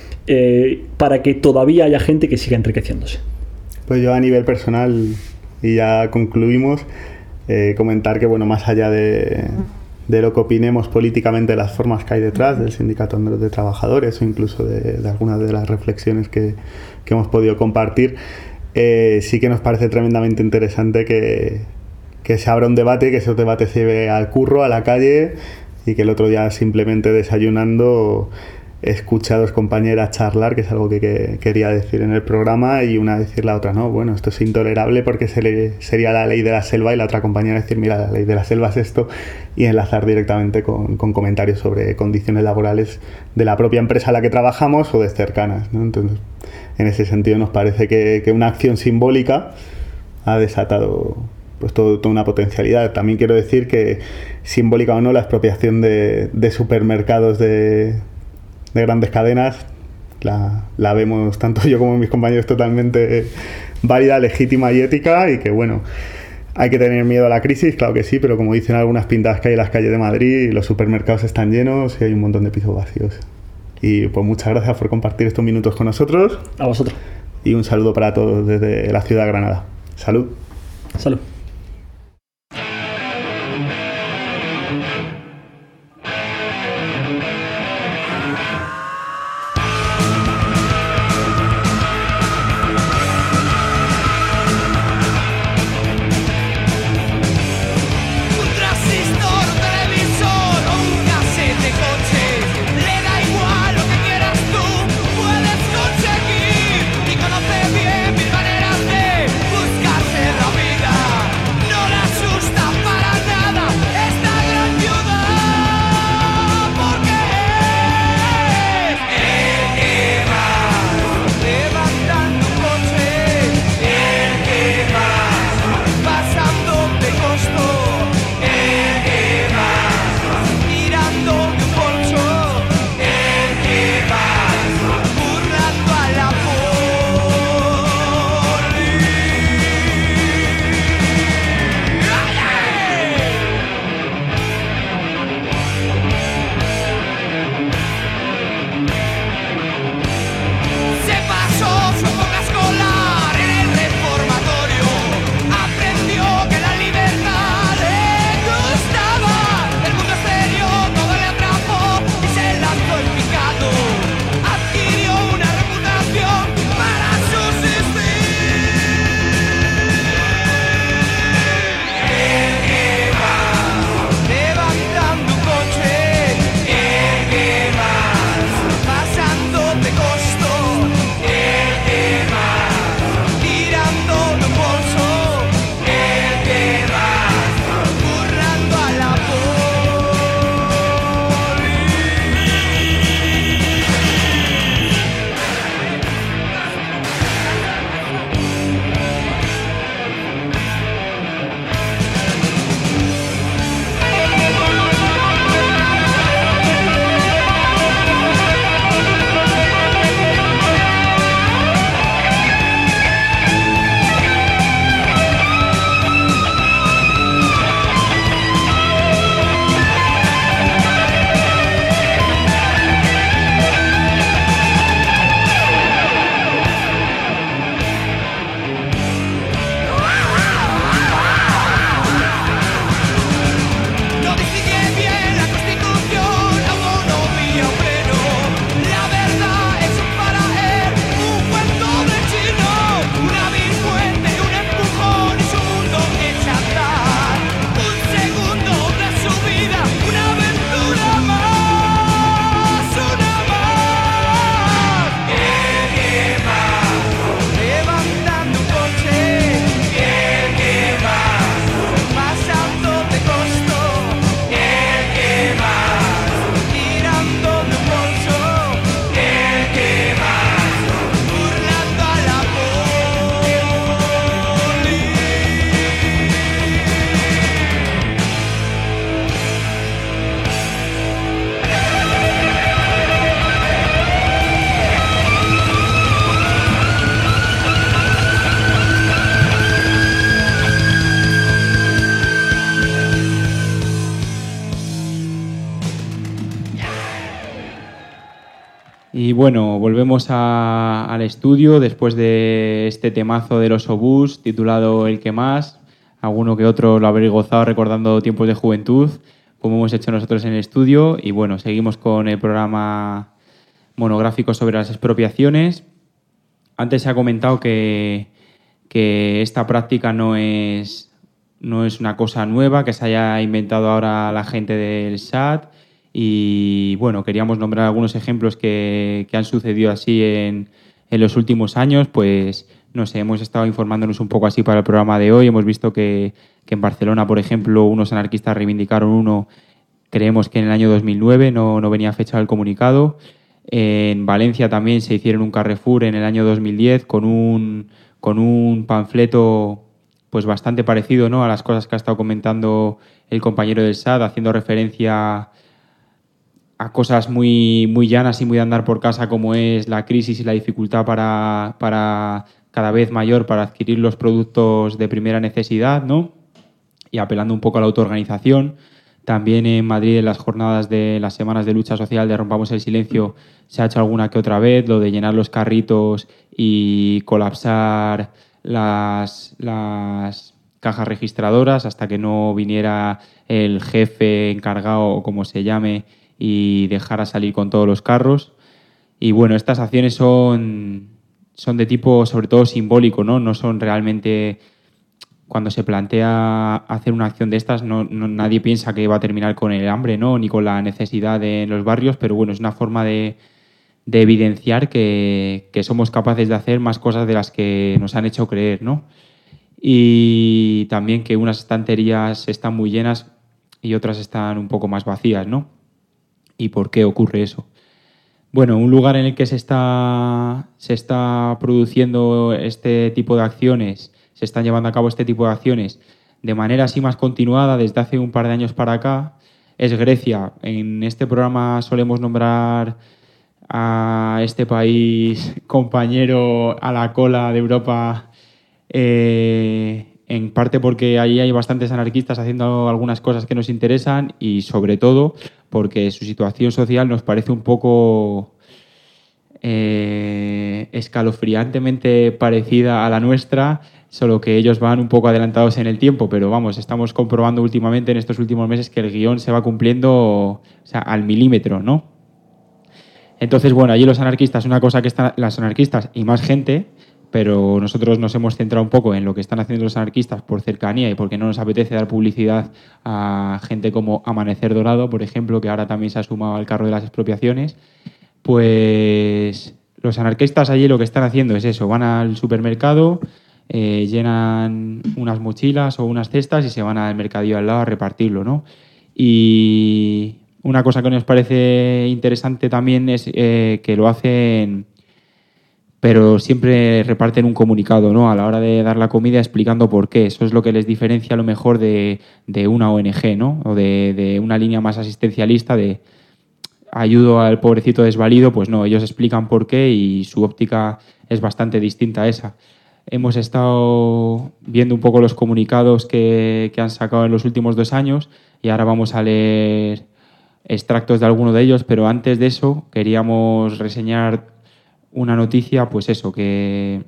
para que todavía haya gente que siga enriqueciéndose. Pues yo, a nivel personal, y ya concluimos, comentar que, bueno, más allá de lo que opinemos políticamente de las formas que hay detrás del Sindicato Andaluz de Trabajadores, o incluso de algunas de las reflexiones que hemos podido compartir, sí que nos parece tremendamente interesante que se abra un debate, que ese debate se lleve al curro, a la calle, y que el otro día, simplemente desayunando, escuché a 2 compañeras charlar, que es algo que quería decir en el programa, y una decir la otra: no, bueno, esto es intolerable porque sería la ley de la selva, y la otra compañera decir: mira, la ley de la selva es esto, y enlazar directamente con comentarios sobre condiciones laborales de la propia empresa a la que trabajamos o de cercanas, ¿no? Entonces, en ese sentido, nos parece que una acción simbólica ha desatado pues toda una potencialidad. También quiero decir que, simbólica o no, la expropiación de supermercados de grandes cadenas la vemos, tanto yo como mis compañeros, totalmente válida, legítima y ética, y que, bueno, hay que tener miedo a la crisis, claro que sí, pero como dicen algunas pintadas que hay en las calles de Madrid, los supermercados están llenos y hay un montón de pisos vacíos. Y pues muchas gracias por compartir estos minutos con nosotros. A vosotros. Y un saludo para todos desde la ciudad de Granada. Salud. Salud. Conoce bien mis maneras de buscarse la vida. Y bueno, volvemos al estudio después de este temazo de los obús titulado El que más. Alguno que otro lo habréis gozado recordando tiempos de juventud, como hemos hecho nosotros en el estudio. Y bueno, seguimos con el programa monográfico sobre las expropiaciones. Antes se ha comentado que esta práctica no es una cosa nueva, que se haya inventado ahora la gente del SAT. Y bueno, queríamos nombrar algunos ejemplos que han sucedido así en los últimos años. Pues no sé, hemos estado informándonos un poco así para el programa de hoy. Hemos visto que en Barcelona, por ejemplo, unos anarquistas reivindicaron uno, creemos que en el año 2009, no venía fechado el comunicado. En Valencia también se hicieron un Carrefour en el año 2010 con un panfleto pues bastante parecido, ¿no?, a las cosas que ha estado comentando el compañero del SAT, haciendo referencia a cosas muy, muy llanas y muy de andar por casa, como es la crisis y la dificultad para cada vez mayor para adquirir los productos de primera necesidad, ¿no?, y apelando un poco a la autoorganización. También en Madrid, en las jornadas de las semanas de lucha social de Rompamos el Silencio, se ha hecho alguna que otra vez, lo de llenar los carritos y colapsar las cajas registradoras hasta que no viniera el jefe encargado, o como se llame, y dejara salir con todos los carros. Y bueno, estas acciones son de tipo sobre todo simbólico, ¿no? No son realmente... Cuando se plantea hacer una acción de estas, nadie piensa que va a terminar con el hambre, ¿no?, ni con la necesidad en los barrios, pero bueno, es una forma de evidenciar que somos capaces de hacer más cosas de las que nos han hecho creer, ¿no? Y también que unas estanterías están muy llenas y otras están un poco más vacías, ¿no? ¿Y por qué ocurre eso? Bueno, un lugar en el que se está produciendo este tipo de acciones, se están llevando a cabo este tipo de acciones de manera así más continuada desde hace un par de años para acá, es Grecia. En este programa solemos nombrar a este país compañero a la cola de Europa, en parte porque allí hay bastantes anarquistas haciendo algunas cosas que nos interesan y sobre todo porque su situación social nos parece un poco escalofriantemente parecida a la nuestra, solo que ellos van un poco adelantados en el tiempo, pero vamos, estamos comprobando últimamente en estos últimos meses que el guión se va cumpliendo, o sea, al milímetro, ¿no? Entonces, bueno, allí los anarquistas, una cosa que están las anarquistas y más gente, pero nosotros nos hemos centrado un poco en lo que están haciendo los anarquistas por cercanía y porque no nos apetece dar publicidad a gente como Amanecer Dorado, por ejemplo, que ahora también se ha sumado al carro de las expropiaciones. Pues los anarquistas allí lo que están haciendo es eso, van al supermercado, llenan unas mochilas o unas cestas y se van al mercadillo al lado a repartirlo, ¿no? Y una cosa que nos parece interesante también es que lo hacen, pero siempre reparten un comunicado, ¿no?, a la hora de dar la comida explicando por qué. Eso es lo que les diferencia a lo mejor de una ONG, ¿no?, o de una línea más asistencialista de ayudo al pobrecito desvalido. Pues no, ellos explican por qué y su óptica es bastante distinta a esa. Hemos estado viendo un poco los comunicados que han sacado en los últimos 2 años y ahora vamos a leer extractos de alguno de ellos, pero antes de eso queríamos reseñar una noticia, pues eso, que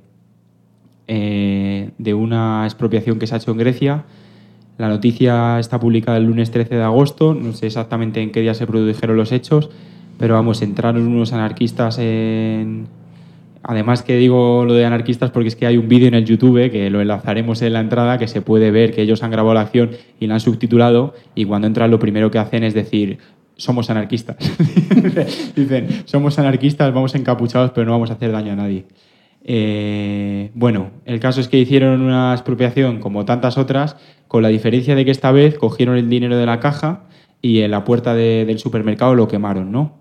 de una expropiación que se ha hecho en Grecia. La noticia está publicada el lunes 13 de agosto, no sé exactamente en qué día se produjeron los hechos, pero vamos, entraron unos anarquistas en... Además que digo lo de anarquistas porque es que hay un vídeo en el YouTube, que lo enlazaremos en la entrada, que se puede ver que ellos han grabado la acción y la han subtitulado, y cuando entran lo primero que hacen es decir, somos anarquistas. Dicen, somos anarquistas, vamos encapuchados, pero no vamos a hacer daño a nadie. Bueno, el caso es que hicieron una expropiación como tantas otras, con la diferencia de que esta vez cogieron el dinero de la caja y en la puerta del supermercado lo quemaron, ¿no?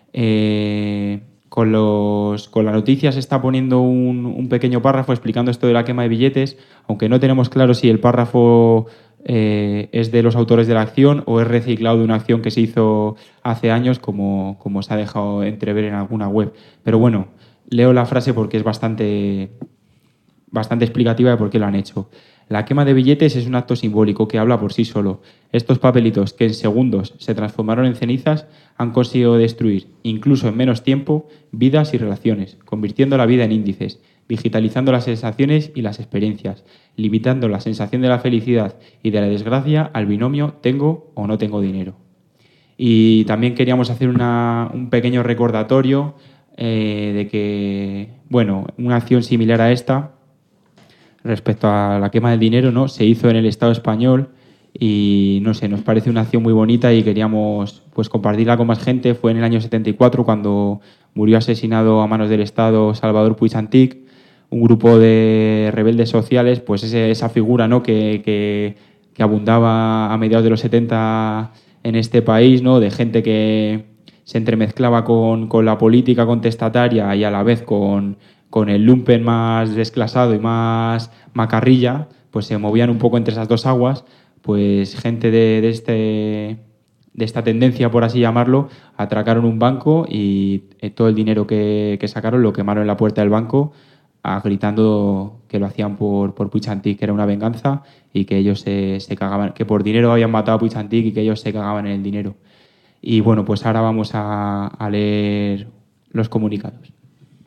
Con la noticia se está poniendo un pequeño párrafo explicando esto de la quema de billetes, aunque no tenemos claro si el párrafo es de los autores de la acción o es reciclado de una acción que se hizo hace años, como se ha dejado entrever en alguna web. Pero bueno, leo la frase porque es bastante explicativa de por qué lo han hecho. La quema de billetes es un acto simbólico que habla por sí solo. Estos papelitos que en segundos se transformaron en cenizas han conseguido destruir, incluso en menos tiempo, vidas y relaciones, convirtiendo la vida en índices, digitalizando las sensaciones y las experiencias, limitando la sensación de la felicidad y de la desgracia al binomio tengo o no tengo dinero. Y también queríamos hacer un pequeño recordatorio de que, bueno, una acción similar a esta, respecto a la quema del dinero, ¿no?, se hizo en el Estado español y, no sé, nos parece una acción muy bonita y queríamos pues compartirla con más gente. Fue en el año 74 cuando murió asesinado a manos del Estado Salvador Puig Antich, un grupo de rebeldes sociales, pues esa figura, ¿no?, que abundaba a mediados de los 70 en este país, ¿no?, de gente que se entremezclaba con la política contestataria y a la vez con el lumpen más desclasado y más macarrilla, pues se movían un poco entre esas dos aguas. Pues gente de esta tendencia, por así llamarlo, atracaron un banco y todo el dinero que sacaron lo quemaron en la puerta del banco, gritando que lo hacían por Puig Antich, que era una venganza y que ellos se cagaban, que por dinero habían matado a Puig Antich y que ellos se cagaban en el dinero. Y bueno, pues ahora vamos a leer los comunicados.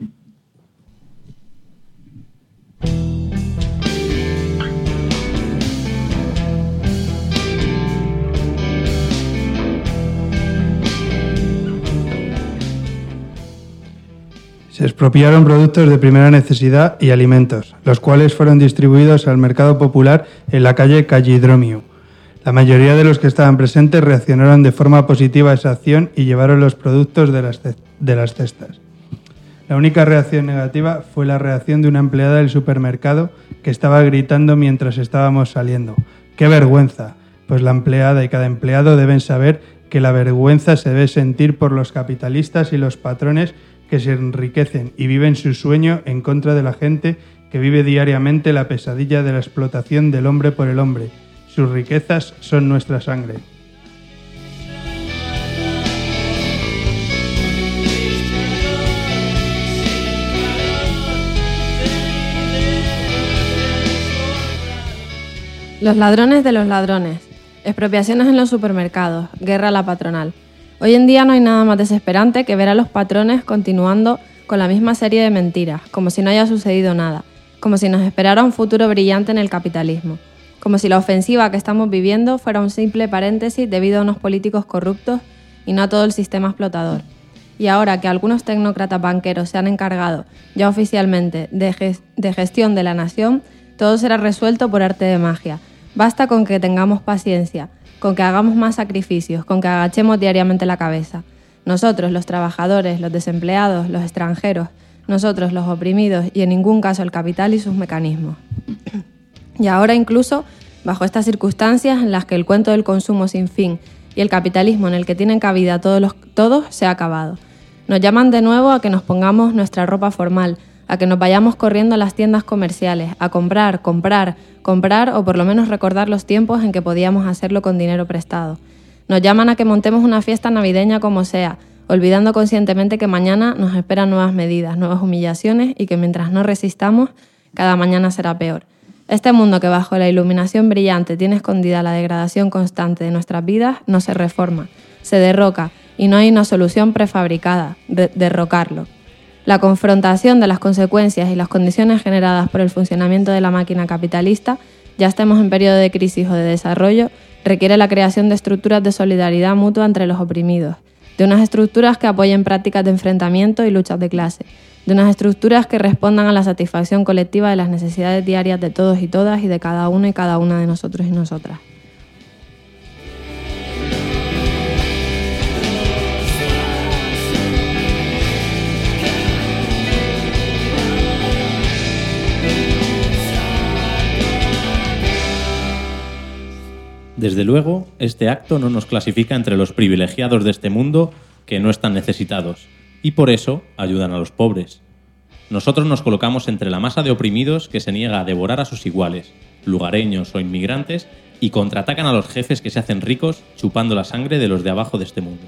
Se expropiaron productos de primera necesidad y alimentos, los cuales fueron distribuidos al mercado popular en la calle Callidromiu. La mayoría de los que estaban presentes reaccionaron de forma positiva a esa acción y llevaron los productos de las cestas. La única reacción negativa fue la reacción de una empleada del supermercado que estaba gritando mientras estábamos saliendo. ¡Qué vergüenza! Pues la empleada y cada empleado deben saber que la vergüenza se debe sentir por los capitalistas y los patrones que se enriquecen y viven su sueño en contra de la gente que vive diariamente la pesadilla de la explotación del hombre por el hombre. Sus riquezas son nuestra sangre. Los ladrones de los ladrones. Expropiaciones en los supermercados. Guerra a la patronal. Hoy en día no hay nada más desesperante que ver a los patrones continuando con la misma serie de mentiras, como si no haya sucedido nada, como si nos esperara un futuro brillante en el capitalismo, como si la ofensiva que estamos viviendo fuera un simple paréntesis debido a unos políticos corruptos y no a todo el sistema explotador. Y ahora que algunos tecnócratas banqueros se han encargado ya oficialmente de gestión de la nación, todo será resuelto por arte de magia. Basta con que tengamos paciencia, con que hagamos más sacrificios, con que agachemos diariamente la cabeza. Nosotros, los trabajadores, los desempleados, los extranjeros, nosotros, los oprimidos y en ningún caso el capital y sus mecanismos. Y ahora incluso, bajo estas circunstancias en las que el cuento del consumo sin fin y el capitalismo en el que tienen cabida todos se ha acabado. Nos llaman de nuevo a que nos pongamos nuestra ropa formal, a que nos vayamos corriendo a las tiendas comerciales, a comprar o por lo menos recordar los tiempos en que podíamos hacerlo con dinero prestado. Nos llaman a que montemos una fiesta navideña como sea, olvidando conscientemente que mañana nos esperan nuevas medidas, nuevas humillaciones y que mientras no resistamos, cada mañana será peor. Este mundo que bajo la iluminación brillante tiene escondida la degradación constante de nuestras vidas no se reforma, se derroca y no hay una solución prefabricada, derrocarlo. La confrontación de las consecuencias y las condiciones generadas por el funcionamiento de la máquina capitalista, ya estemos en periodo de crisis o de desarrollo, requiere la creación de estructuras de solidaridad mutua entre los oprimidos, de unas estructuras que apoyen prácticas de enfrentamiento y luchas de clase, de unas estructuras que respondan a la satisfacción colectiva de las necesidades diarias de todos y todas y de cada uno y cada una de nosotros y nosotras. Desde luego, este acto no nos clasifica entre los privilegiados de este mundo que no están necesitados y por eso ayudan a los pobres. Nosotros nos colocamos entre la masa de oprimidos que se niega a devorar a sus iguales, lugareños o inmigrantes, y contraatacan a los jefes que se hacen ricos chupando la sangre de los de abajo de este mundo.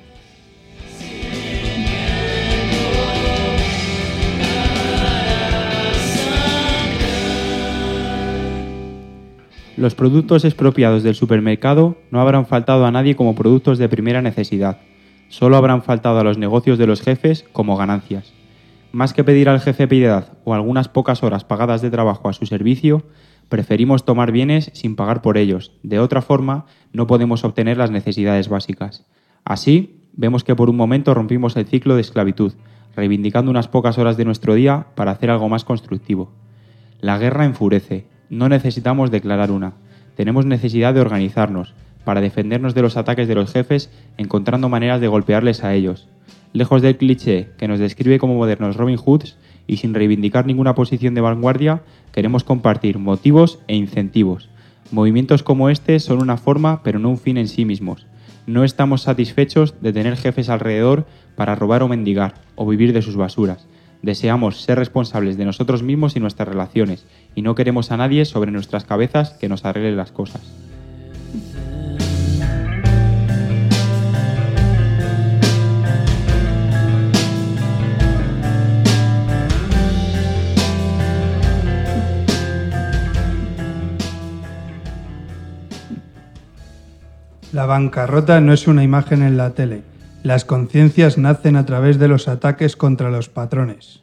Los productos expropiados del supermercado no habrán faltado a nadie como productos de primera necesidad. Solo habrán faltado a los negocios de los jefes como ganancias. Más que pedir al jefe piedad o algunas pocas horas pagadas de trabajo a su servicio, preferimos tomar bienes sin pagar por ellos. De otra forma, no podemos obtener las necesidades básicas. Así, vemos que por un momento rompimos el ciclo de esclavitud, reivindicando unas pocas horas de nuestro día para hacer algo más constructivo. La guerra enfurece. No necesitamos declarar una. Tenemos necesidad de organizarnos, para defendernos de los ataques de los jefes, encontrando maneras de golpearles a ellos. Lejos del cliché que nos describe como modernos Robin Hoods y sin reivindicar ninguna posición de vanguardia, queremos compartir motivos e incentivos. Movimientos como este son una forma, pero no un fin en sí mismos. No estamos satisfechos de tener jefes alrededor para robar o mendigar, o vivir de sus basuras. Deseamos ser responsables de nosotros mismos y nuestras relaciones, y no queremos a nadie sobre nuestras cabezas que nos arregle las cosas. La bancarrota no es una imagen en la tele. Las conciencias nacen a través de los ataques contra los patrones.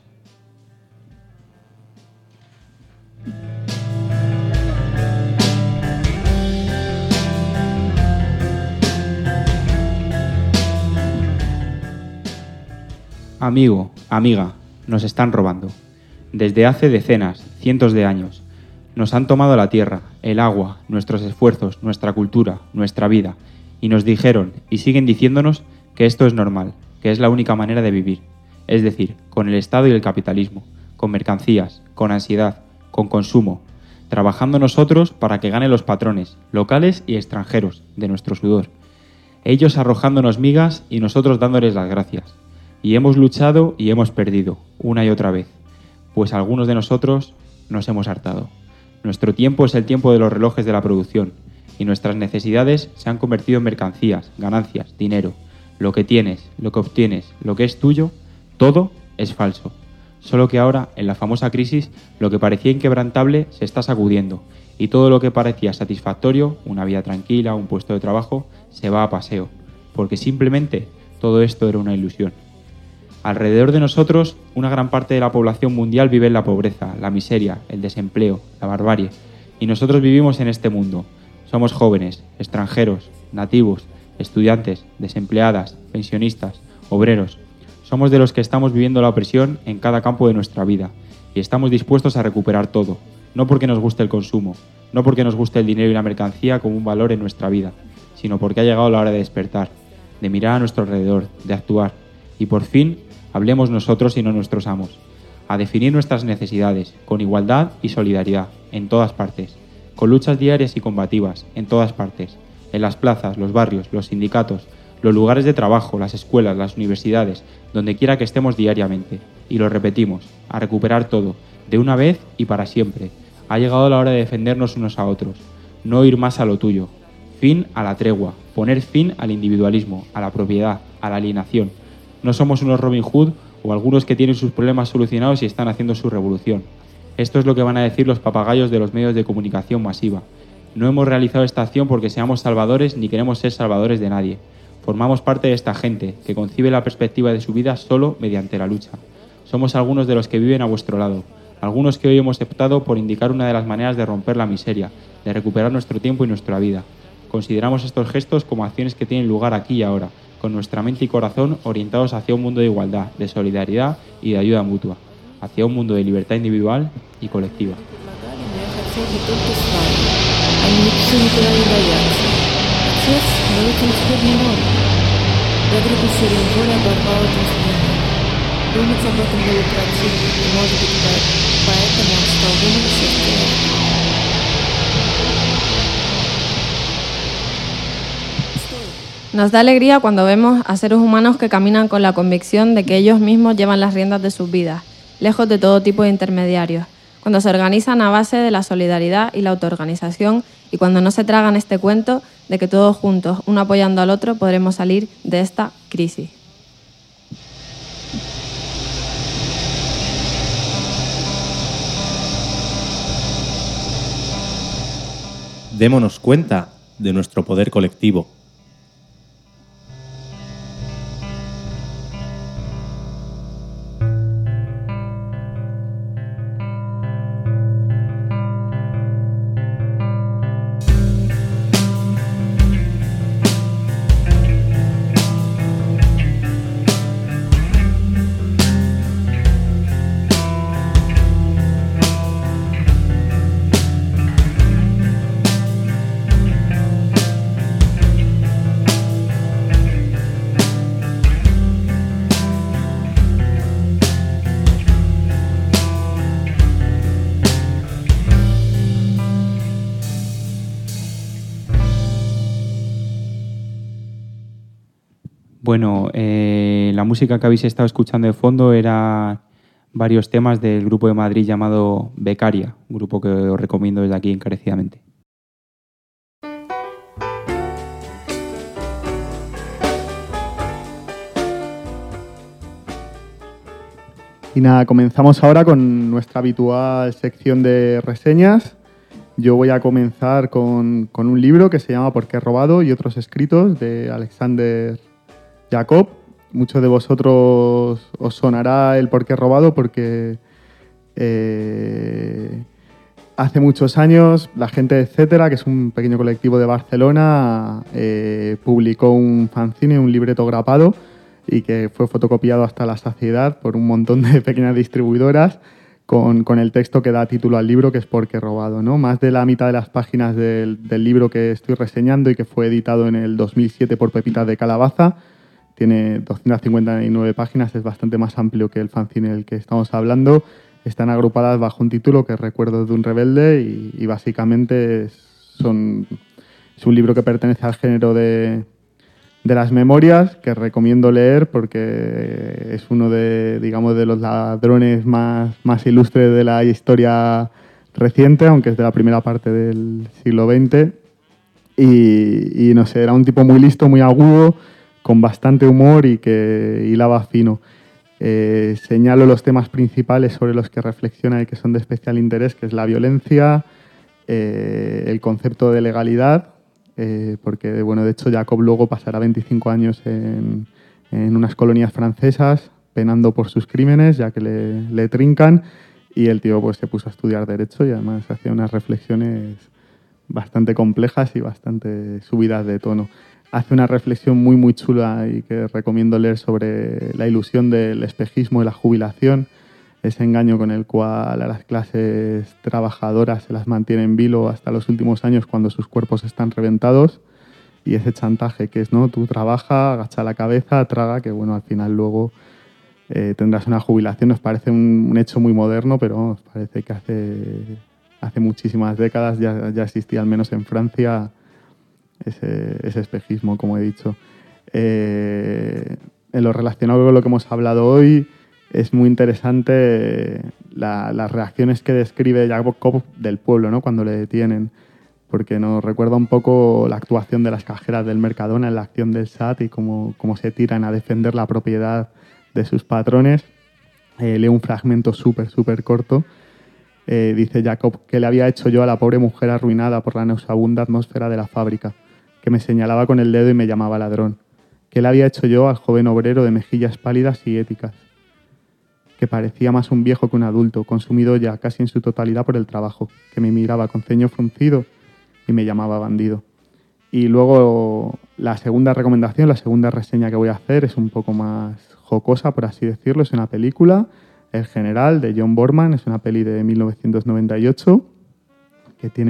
Amigo, amiga, nos están robando. Desde hace decenas, cientos de años. Nos han tomado la tierra, el agua, nuestros esfuerzos, nuestra cultura, nuestra vida, y nos dijeron, y siguen diciéndonos, que esto es normal, que es la única manera de vivir. Es decir, con el Estado y el capitalismo, con mercancías, con ansiedad, con consumo, trabajando nosotros para que ganen los patrones, locales y extranjeros, de nuestro sudor. Ellos arrojándonos migas y nosotros dándoles las gracias. Y hemos luchado y hemos perdido, una y otra vez, pues algunos de nosotros nos hemos hartado. Nuestro tiempo es el tiempo de los relojes de la producción, y nuestras necesidades se han convertido en mercancías, ganancias, dinero. Lo que tienes, lo que obtienes, lo que es tuyo, todo es falso. Solo que ahora, en la famosa crisis, lo que parecía inquebrantable se está sacudiendo, y todo lo que parecía satisfactorio, una vida tranquila, un puesto de trabajo, se va a paseo, porque simplemente todo esto era una ilusión. Alrededor de nosotros, una gran parte de la población mundial vive en la pobreza, la miseria, el desempleo, la barbarie, y nosotros vivimos en este mundo. Somos jóvenes, extranjeros, nativos, estudiantes, desempleadas, pensionistas, obreros. Somos de los que estamos viviendo la opresión en cada campo de nuestra vida, y estamos dispuestos a recuperar todo, no porque nos guste el consumo, no porque nos guste el dinero y la mercancía como un valor en nuestra vida, sino porque ha llegado la hora de despertar, de mirar a nuestro alrededor, de actuar, y por fin hablemos nosotros y no nuestros amos, a definir nuestras necesidades, con igualdad y solidaridad, en todas partes, con luchas diarias y combativas, en todas partes, en las plazas, los barrios, los sindicatos, los lugares de trabajo, las escuelas, las universidades, donde quiera que estemos diariamente. Y lo repetimos, a recuperar todo, de una vez y para siempre. Ha llegado la hora de defendernos unos a otros, no ir más a lo tuyo. Fin a la tregua, poner fin al individualismo, a la propiedad, a la alienación. No somos unos Robin Hood o algunos que tienen sus problemas solucionados y están haciendo su revolución. Esto es lo que van a decir los papagayos de los medios de comunicación masiva. No hemos realizado esta acción porque seamos salvadores ni queremos ser salvadores de nadie. Formamos parte de esta gente que concibe la perspectiva de su vida solo mediante la lucha. Somos algunos de los que viven a vuestro lado, algunos que hoy hemos optado por indicar una de las maneras de romper la miseria, de recuperar nuestro tiempo y nuestra vida. Consideramos estos gestos como acciones que tienen lugar aquí y ahora, con nuestra mente y corazón orientados hacia un mundo de igualdad, de solidaridad y de ayuda mutua, hacia un mundo de libertad individual y colectiva. Nos da alegría cuando vemos a seres humanos que caminan con la convicción de que ellos mismos llevan las riendas de sus vidas, lejos de todo tipo de intermediarios, cuando se organizan a base de la solidaridad y la autoorganización y cuando no se tragan este cuento de que todos juntos, uno apoyando al otro, podremos salir de esta crisis. démonos cuenta de nuestro poder colectivo. Bueno, la música que habéis estado escuchando de fondo era varios temas del grupo de Madrid llamado Becaria, un grupo que os recomiendo desde aquí encarecidamente. Y nada, comenzamos ahora con nuestra habitual sección de reseñas. Yo voy a comenzar con un libro que se llama ¿Por qué he robado? Y otros escritos de Alexander Jacob. Muchos de vosotros os sonará el por qué he robado porque hace muchos años la gente Etcétera, que es un pequeño colectivo de Barcelona, publicó un fanzine, un libreto grapado y que fue fotocopiado hasta la saciedad por un montón de pequeñas distribuidoras con el texto que da título al libro, que es ¿Por qué he robado?, ¿no? Más de la mitad de las páginas del libro que estoy reseñando y que fue editado en el 2007 por Pepitas de Calabaza, tiene 259 páginas, es bastante más amplio que el fanzine del que estamos hablando. Están agrupadas bajo un título que es Recuerdos de un rebelde y básicamente es un libro que pertenece al género de las memorias, que recomiendo leer porque es uno de los ladrones más ilustres de la historia reciente, aunque es de la primera parte del siglo XX. Y no sé, era un tipo muy listo, muy agudo, con bastante humor y que hilaba fino. Señalo los temas principales sobre los que reflexiona y que son de especial interés, que es la violencia, el concepto de legalidad, porque de hecho Jacob luego pasará 25 años en unas colonias francesas penando por sus crímenes, ya que le trincan, y el tío pues se puso a estudiar Derecho y además hacía unas reflexiones bastante complejas y bastante subidas de tono. Hace una reflexión muy, muy chula y que recomiendo leer sobre la ilusión del espejismo y la jubilación, ese engaño con el cual a las clases trabajadoras se las mantiene en vilo hasta los últimos años cuando sus cuerpos están reventados, y ese chantaje que es, ¿no? Tú trabaja, agacha la cabeza, traga, que al final luego tendrás una jubilación. Nos parece un hecho muy moderno, pero nos parece que hace muchísimas décadas ya existía, al menos en Francia, ese espejismo, como he dicho. En lo relacionado con lo que hemos hablado hoy, es muy interesante las reacciones que describe Jacob del pueblo, ¿no? Cuando le detienen, porque nos recuerda un poco la actuación de las cajeras del Mercadona en la acción del SAT y cómo se tiran a defender la propiedad de sus patrones. Leo un fragmento súper corto. Dice Jacob: ¿qué le había hecho yo a la pobre mujer arruinada por la nauseabunda atmósfera de la fábrica, que me señalaba con el dedo y me llamaba ladrón? ¿Qué le había hecho yo al joven obrero de mejillas pálidas y éticas, que parecía más un viejo que un adulto, consumido ya casi en su totalidad por el trabajo, que me miraba con ceño fruncido y me llamaba bandido? Y luego la segunda recomendación, la segunda reseña que voy a hacer es un poco más jocosa, por así decirlo. Es una película, El General, de John Borman. Es una peli de 1998 que tiene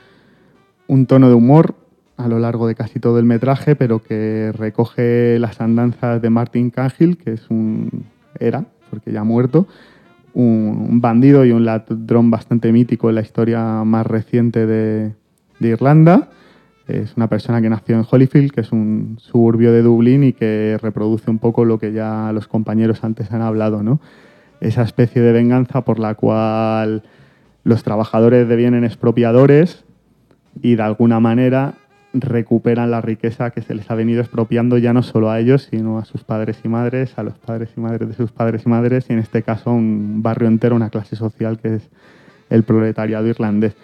un tono de humor a lo largo de casi todo el metraje, pero que recoge las andanzas de Martin Cahill, que era, porque ya ha muerto, un bandido y un ladrón bastante mítico en la historia más reciente de Irlanda. Es una persona que nació en Holyfield, que es un suburbio de Dublín, y que reproduce un poco lo que ya los compañeros antes han hablado, ¿no? Esa especie de venganza por la cual los trabajadores devienen expropiadores y de alguna manera recuperan la riqueza que se les ha venido expropiando, ya no solo a ellos, sino a sus padres y madres, a los padres y madres de sus padres y madres, y en este caso un barrio entero, una clase social que es el proletariado irlandés.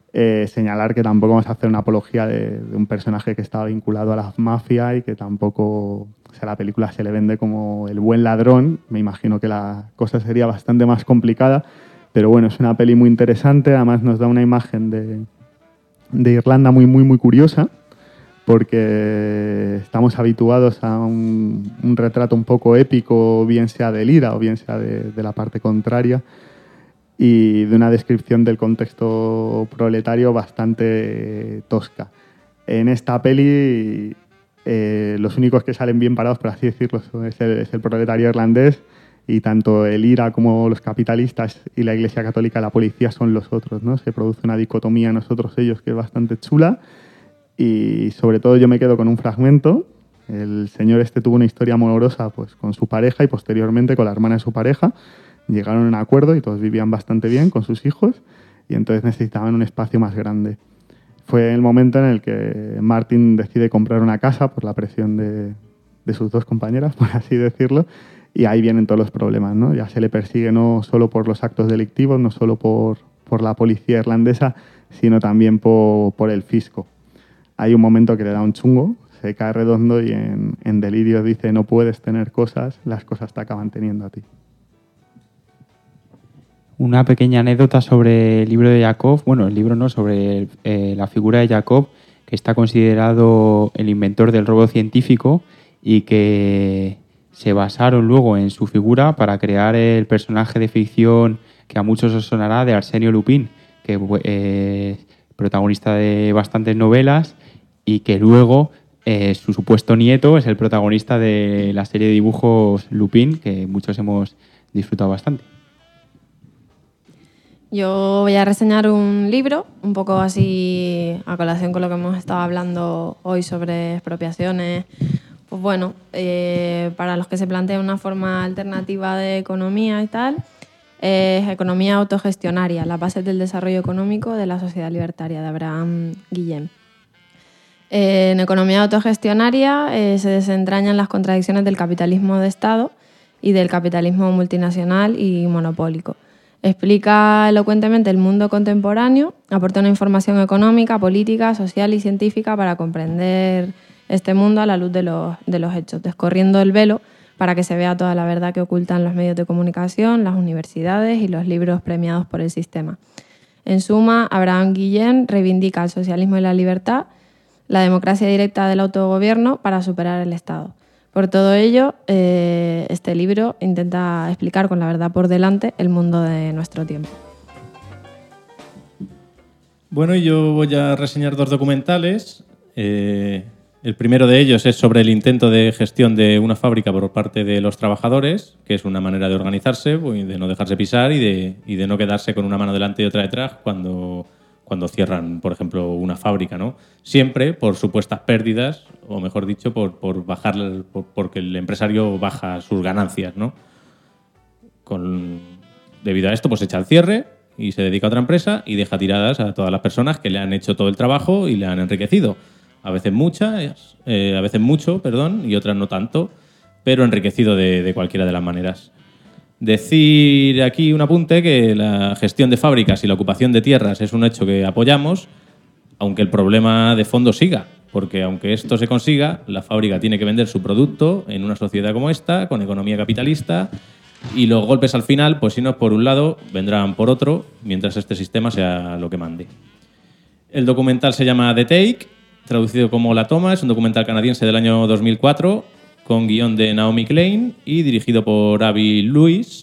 Señalar que tampoco vamos a hacer una apología de un personaje que estaba vinculado a la mafia y que tampoco, o sea, la película se le vende como el buen ladrón. Me imagino que la cosa sería bastante más complicada, pero bueno, es una peli muy interesante. Además nos da una imagen de Irlanda muy, muy, muy curiosa, porque estamos habituados a un retrato un poco épico, bien sea del IRA o bien sea de la parte contraria, y de una descripción del contexto proletario bastante tosca. En esta peli los únicos que salen bien parados, por así decirlo, es el proletario irlandés, y tanto el IRA como los capitalistas y la Iglesia Católica, la policía, son los otros, ¿no? Se produce una dicotomía nosotros-ellos que es bastante chula, y sobre todo yo me quedo con un fragmento. El señor este tuvo una historia amorosa pues, con su pareja y posteriormente con la hermana de su pareja. Llegaron a un acuerdo y todos vivían bastante bien con sus hijos, y entonces necesitaban un espacio más grande. Fue el momento en el que Martin decide comprar una casa por la presión de sus dos compañeras, por así decirlo, y ahí vienen todos los problemas, ¿no? Ya se le persigue no solo por los actos delictivos, no solo por la policía irlandesa, sino también por el fisco. Hay un momento que le da un chungo, se cae redondo y en delirio dice: no puedes tener cosas, las cosas te acaban teniendo a ti. Una pequeña anécdota sobre el libro de Jacob, bueno, el libro no, sobre la figura de Jacob, que está considerado el inventor del robot científico y que se basaron luego en su figura para crear el personaje de ficción que a muchos os sonará, de Arsenio Lupin, que es protagonista de bastantes novelas y que luego su supuesto nieto es el protagonista de la serie de dibujos Lupin, que muchos hemos disfrutado bastante. Yo voy a reseñar un libro, un poco así a colación con lo que hemos estado hablando hoy sobre expropiaciones. Pues bueno, para los que se plantean una forma alternativa de economía y tal, es Economía autogestionaria, las bases del desarrollo económico de la sociedad libertaria, de Abraham Guillén. En Economía autogestionaria se desentrañan las contradicciones del capitalismo de Estado y del capitalismo multinacional y monopólico. Explica elocuentemente el mundo contemporáneo, aporta una información económica, política, social y científica para comprender este mundo a la luz de los hechos, descorriendo el velo para que se vea toda la verdad que ocultan los medios de comunicación, las universidades y los libros premiados por el sistema. En suma, Abraham Guillén reivindica el socialismo y la libertad, la democracia directa del autogobierno para superar el Estado. Por todo ello, este libro intenta explicar con la verdad por delante el mundo de nuestro tiempo. Bueno, y yo voy a reseñar dos documentales. El primero de ellos es sobre el intento de gestión de una fábrica por parte de los trabajadores, que es una manera de organizarse, de no dejarse pisar y de no quedarse con una mano delante y otra detrás cuando cierran, por ejemplo, una fábrica, ¿no? Siempre por supuestas pérdidas, o mejor dicho, porque el empresario baja sus ganancias, ¿no? Debido a esto, pues echa el cierre y se dedica a otra empresa y deja tiradas a todas las personas que le han hecho todo el trabajo y le han enriquecido. A veces mucho, y otras no tanto, pero enriquecido de cualquiera de las maneras. Decir aquí un apunte que la gestión de fábricas y la ocupación de tierras es un hecho que apoyamos, aunque el problema de fondo siga, porque aunque esto se consiga, la fábrica tiene que vender su producto en una sociedad como esta, con economía capitalista, y los golpes al final, pues si no es por un lado, vendrán por otro, mientras este sistema sea lo que mande. El documental se llama The Take, traducido como La Toma, es un documental canadiense del año 2004, con guión de Naomi Klein y dirigido por Avi Lewis,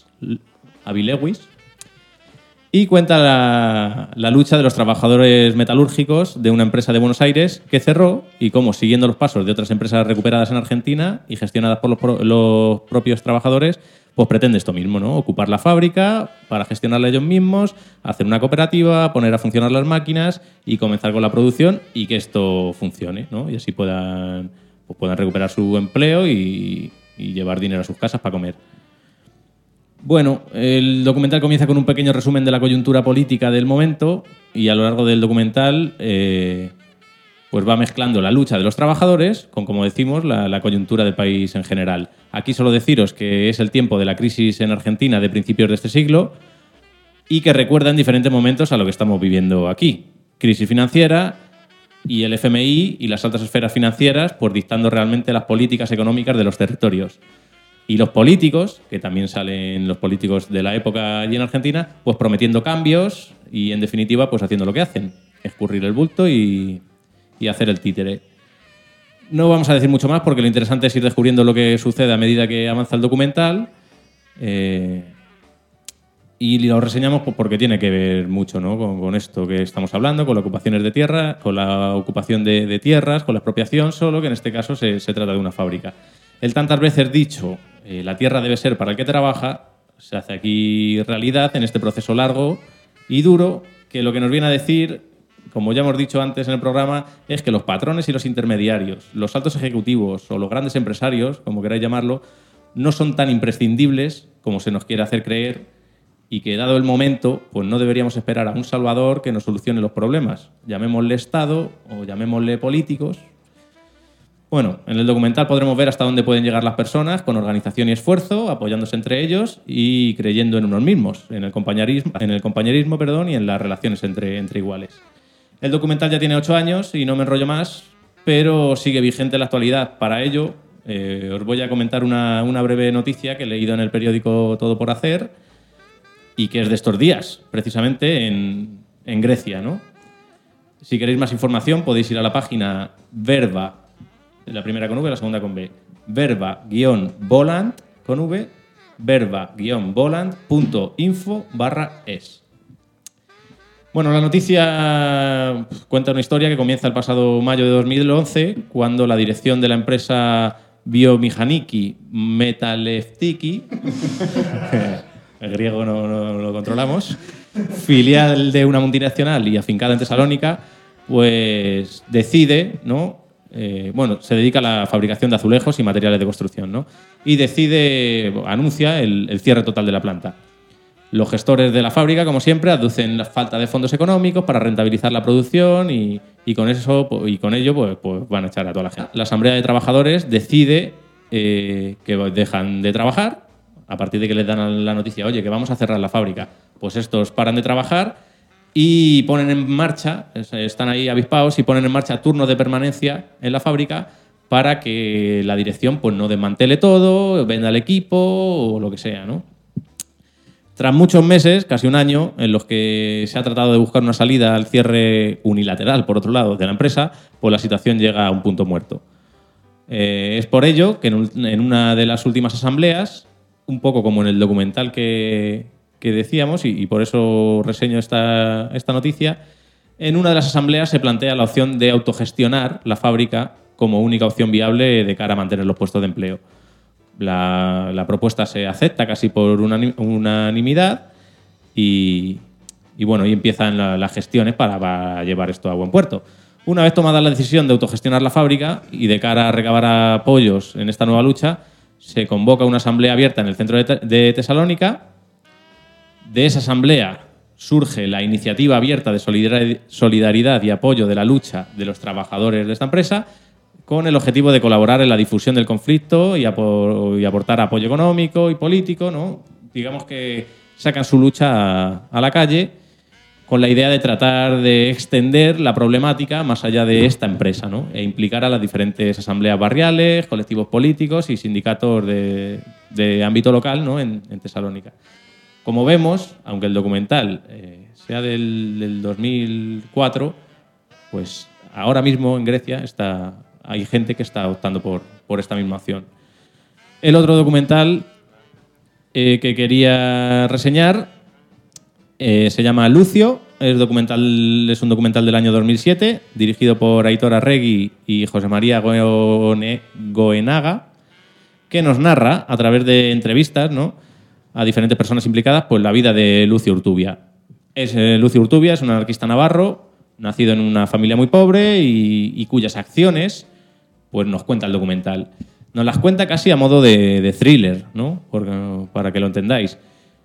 y cuenta la lucha de los trabajadores metalúrgicos de una empresa de Buenos Aires que cerró y cómo, siguiendo los pasos de otras empresas recuperadas en Argentina y gestionadas por los propios trabajadores, pues pretende esto mismo, ¿no? Ocupar la fábrica para gestionarla ellos mismos, hacer una cooperativa, poner a funcionar las máquinas y comenzar con la producción y que esto funcione, ¿no? Y así puedan recuperar su empleo y llevar dinero a sus casas para comer. Bueno, el documental comienza con un pequeño resumen de la coyuntura política del momento y a lo largo del documental pues va mezclando la lucha de los trabajadores con, como decimos, la coyuntura del país en general. Aquí solo deciros que es el tiempo de la crisis en Argentina de principios de este siglo y que recuerda en diferentes momentos a lo que estamos viviendo aquí. crisis financiera, y el FMI y las altas esferas financieras pues dictando realmente las políticas económicas de los territorios. Y los políticos, que también salen los políticos de la época allí en Argentina, pues prometiendo cambios y, en definitiva, pues haciendo lo que hacen, escurrir el bulto y hacer el títere. No vamos a decir mucho más porque lo interesante es ir descubriendo lo que sucede a medida que avanza el documental. Y lo reseñamos pues porque tiene que ver mucho, ¿no? con esto que estamos hablando, con las ocupaciones de tierra, con la ocupación de tierras, con la expropiación, solo que en este caso se trata de una fábrica. El tantas veces dicho, la tierra debe ser para el que trabaja, se hace aquí realidad en este proceso largo y duro, que lo que nos viene a decir, como ya hemos dicho antes en el programa, es que los patrones y los intermediarios, los altos ejecutivos o los grandes empresarios, como queráis llamarlo, no son tan imprescindibles como se nos quiere hacer creer, y que, dado el momento, pues no deberíamos esperar a un salvador que nos solucione los problemas. Llamémosle Estado o llamémosle políticos. Bueno, en el documental podremos ver hasta dónde pueden llegar las personas con organización y esfuerzo, apoyándose entre ellos y creyendo en unos mismos, en el compañerismo, y en las relaciones entre iguales. El documental ya tiene 8 años y no me enrollo más, pero sigue vigente en la actualidad. Para ello, os voy a comentar una breve noticia que he leído en el periódico Todo por Hacer, y que es de estos días, precisamente en Grecia, ¿no? Si queréis más información podéis ir a la página Verba, la primera con V, la segunda con B, verba-volant, con V, verba-volant.info/es. Bueno, la noticia cuenta una historia que comienza el pasado mayo de 2011, cuando la dirección de la empresa Biomechaniki Metaleftiki el griego no lo controlamos, filial de una multinacional y afincada en Tesalónica, pues decide, ¿no? Se dedica a la fabricación de azulejos y materiales de construcción, ¿no? Y anuncia el cierre total de la planta. Los gestores de la fábrica, como siempre, aducen la falta de fondos económicos para rentabilizar la producción y con ello pues van a echar a toda la gente. La asamblea de trabajadores decide que dejan de trabajar. A partir de que les dan la noticia, oye, que vamos a cerrar la fábrica, pues estos paran de trabajar y ponen en marcha, están ahí avispados y ponen en marcha turnos de permanencia en la fábrica para que la dirección pues no desmantele todo, venda el equipo o lo que sea, ¿no? Tras muchos meses, casi un año, en los que se ha tratado de buscar una salida al cierre unilateral, por otro lado, de la empresa, pues la situación llega a un punto muerto. Es por ello que en una de las últimas asambleas, un poco como en el documental que decíamos, y por eso reseño esta noticia, en una de las asambleas se plantea la opción de autogestionar la fábrica como única opción viable de cara a mantener los puestos de empleo. La propuesta se acepta casi por unanimidad y empiezan las gestiones para llevar esto a buen puerto. Una vez tomada la decisión de autogestionar la fábrica y de cara a recabar apoyos en esta nueva lucha, se convoca una asamblea abierta en el centro de Tesalónica. De esa asamblea surge la iniciativa abierta de solidaridad y apoyo de la lucha de los trabajadores de esta empresa, con el objetivo de colaborar en la difusión del conflicto y aportar apoyo económico y político, ¿no? Digamos que sacan su lucha a la calle con la idea de tratar de extender la problemática más allá de esta empresa, ¿no? E implicar a las diferentes asambleas barriales, colectivos políticos y sindicatos de ámbito local, ¿no? en Tesalónica. Como vemos, aunque el documental sea del 2004, pues ahora mismo en Grecia hay gente que está optando por esta misma opción. El otro documental que quería reseñar se llama Lucio. Es un documental del año 2007, dirigido por Aitor Arregui y José María Goenaga, que nos narra, a través de entrevistas, ¿no?, a diferentes personas implicadas, pues la vida de Lucio Urtubia. Lucio Urtubia es un anarquista navarro, nacido en una familia muy pobre y cuyas acciones pues nos cuenta el documental. Nos las cuenta casi a modo de thriller, ¿no? Para que lo entendáis.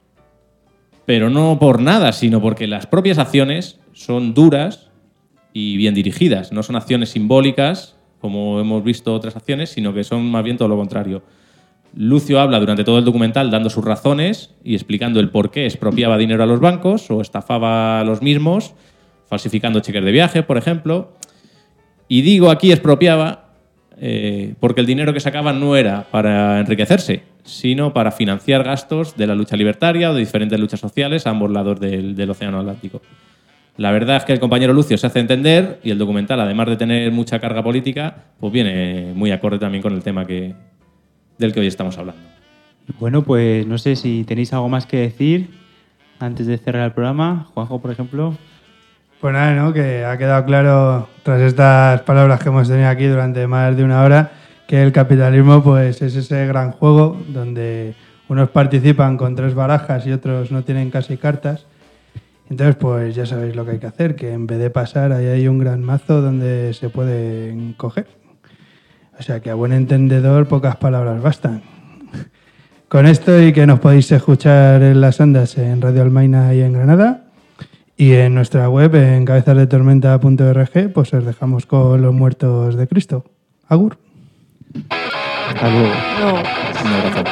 Pero no por nada, sino porque las propias acciones son duras y bien dirigidas. No son acciones simbólicas, como hemos visto otras acciones, sino que son más bien todo lo contrario. Lucio habla durante todo el documental dando sus razones y explicando el por qué expropiaba dinero a los bancos o estafaba a los mismos, falsificando cheques de viaje, por ejemplo. Y digo aquí expropiaba porque el dinero que sacaban no era para enriquecerse, sino para financiar gastos de la lucha libertaria o de diferentes luchas sociales a ambos lados del Océano Atlántico. La verdad es que el compañero Lucio se hace entender y el documental, además de tener mucha carga política, pues viene muy acorde también con el tema del que hoy estamos hablando. Bueno, pues no sé si tenéis algo más que decir antes de cerrar el programa. Juanjo, por ejemplo. Pues nada, ¿no? Que ha quedado claro, tras estas palabras que hemos tenido aquí durante más de una hora, que el capitalismo pues es ese gran juego donde unos participan con 3 barajas y otros no tienen casi cartas. Entonces, pues ya sabéis lo que hay que hacer, que en vez de pasar, ahí hay un gran mazo donde se pueden coger. O sea que a buen entendedor pocas palabras bastan. Con esto y que nos podéis escuchar en las ondas en Radio Almaina y en Granada. Y en nuestra web, en cabezasdetormenta.org, pues os dejamos con los muertos de Cristo. Agur. Hasta luego. No. Un abrazo.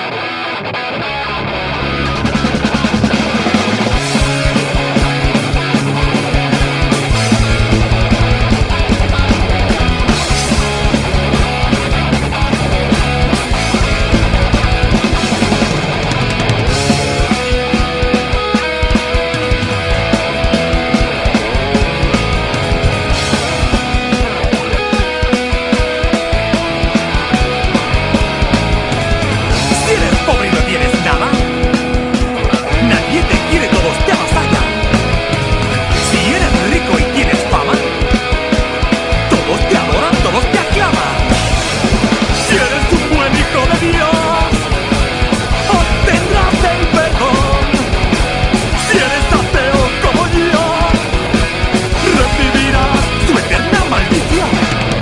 Si eres pobre y no tienes nada, nadie te quiere, todos te avasallan. Si eres rico y tienes fama, todos te adoran, todos te aclaman. Si eres un buen hijo de Dios, obtendrás el perdón. Si eres ateo como yo, recibirás tu eterna maldición.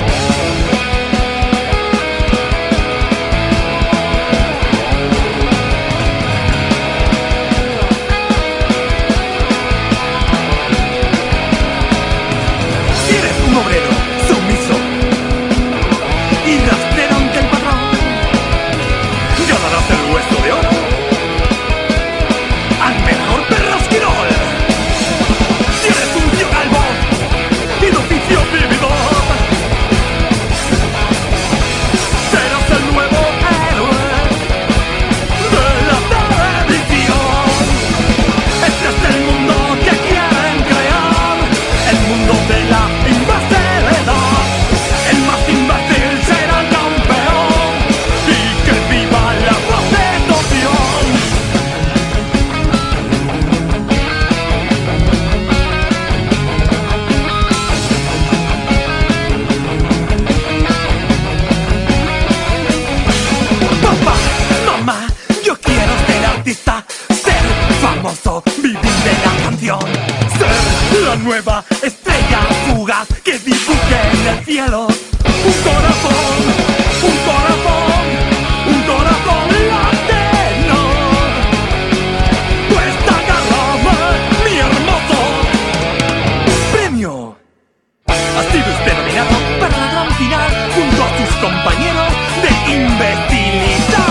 Si eres un obrero sumiso y rastrero ante el patrón, ganarás el hueso de oro al mejor perro esquirol. Si eres un tío calvo y de oficio vividor, serás el nuevo héroe de la televisión. Este es el mundo que quieren crear, el mundo de la imbecilidad. El más imbécil será el campeón y que viva la prostitución. Papá, mamá, yo quiero ser artista, ser famoso, vivir de la canción, ser la nueva estrella fugaz que dibuje en el cielo un corazón, un corazón, un corazón latino. Pues agárrame, mi hermoso premio. Ha sido usted nominado para la gran final junto a sus compañeros de imbecilidad.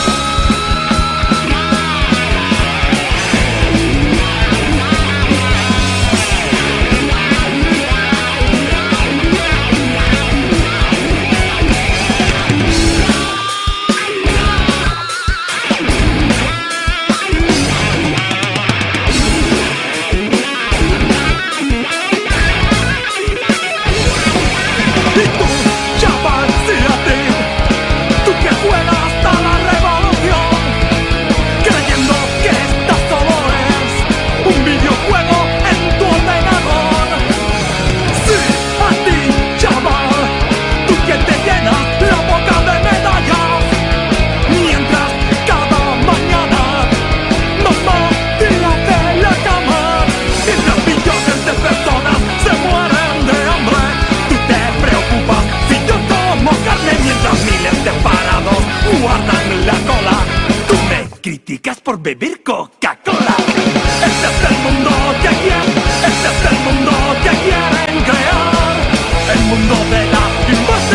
Y tú, chaval, sí a ti, tú que juegas a la revolución, creyendo que esta solo es un videojuego en tu ordenador. Sí, a ti, chaval, tú que te llenas la boca de medallas, mientras cada mañana mamá te hace la cama, mientras millones de personas se mueren de hambre. Tú te preocupas si yo como carne mientras miles de parados guardan la cola. Tú me criticas por beber Coca-Cola. Este es el mundo que quieren, este es el mundo que quieren crear. El mundo de la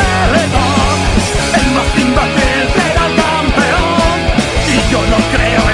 imbecilidad. El más imbécil será el campeón y yo no creo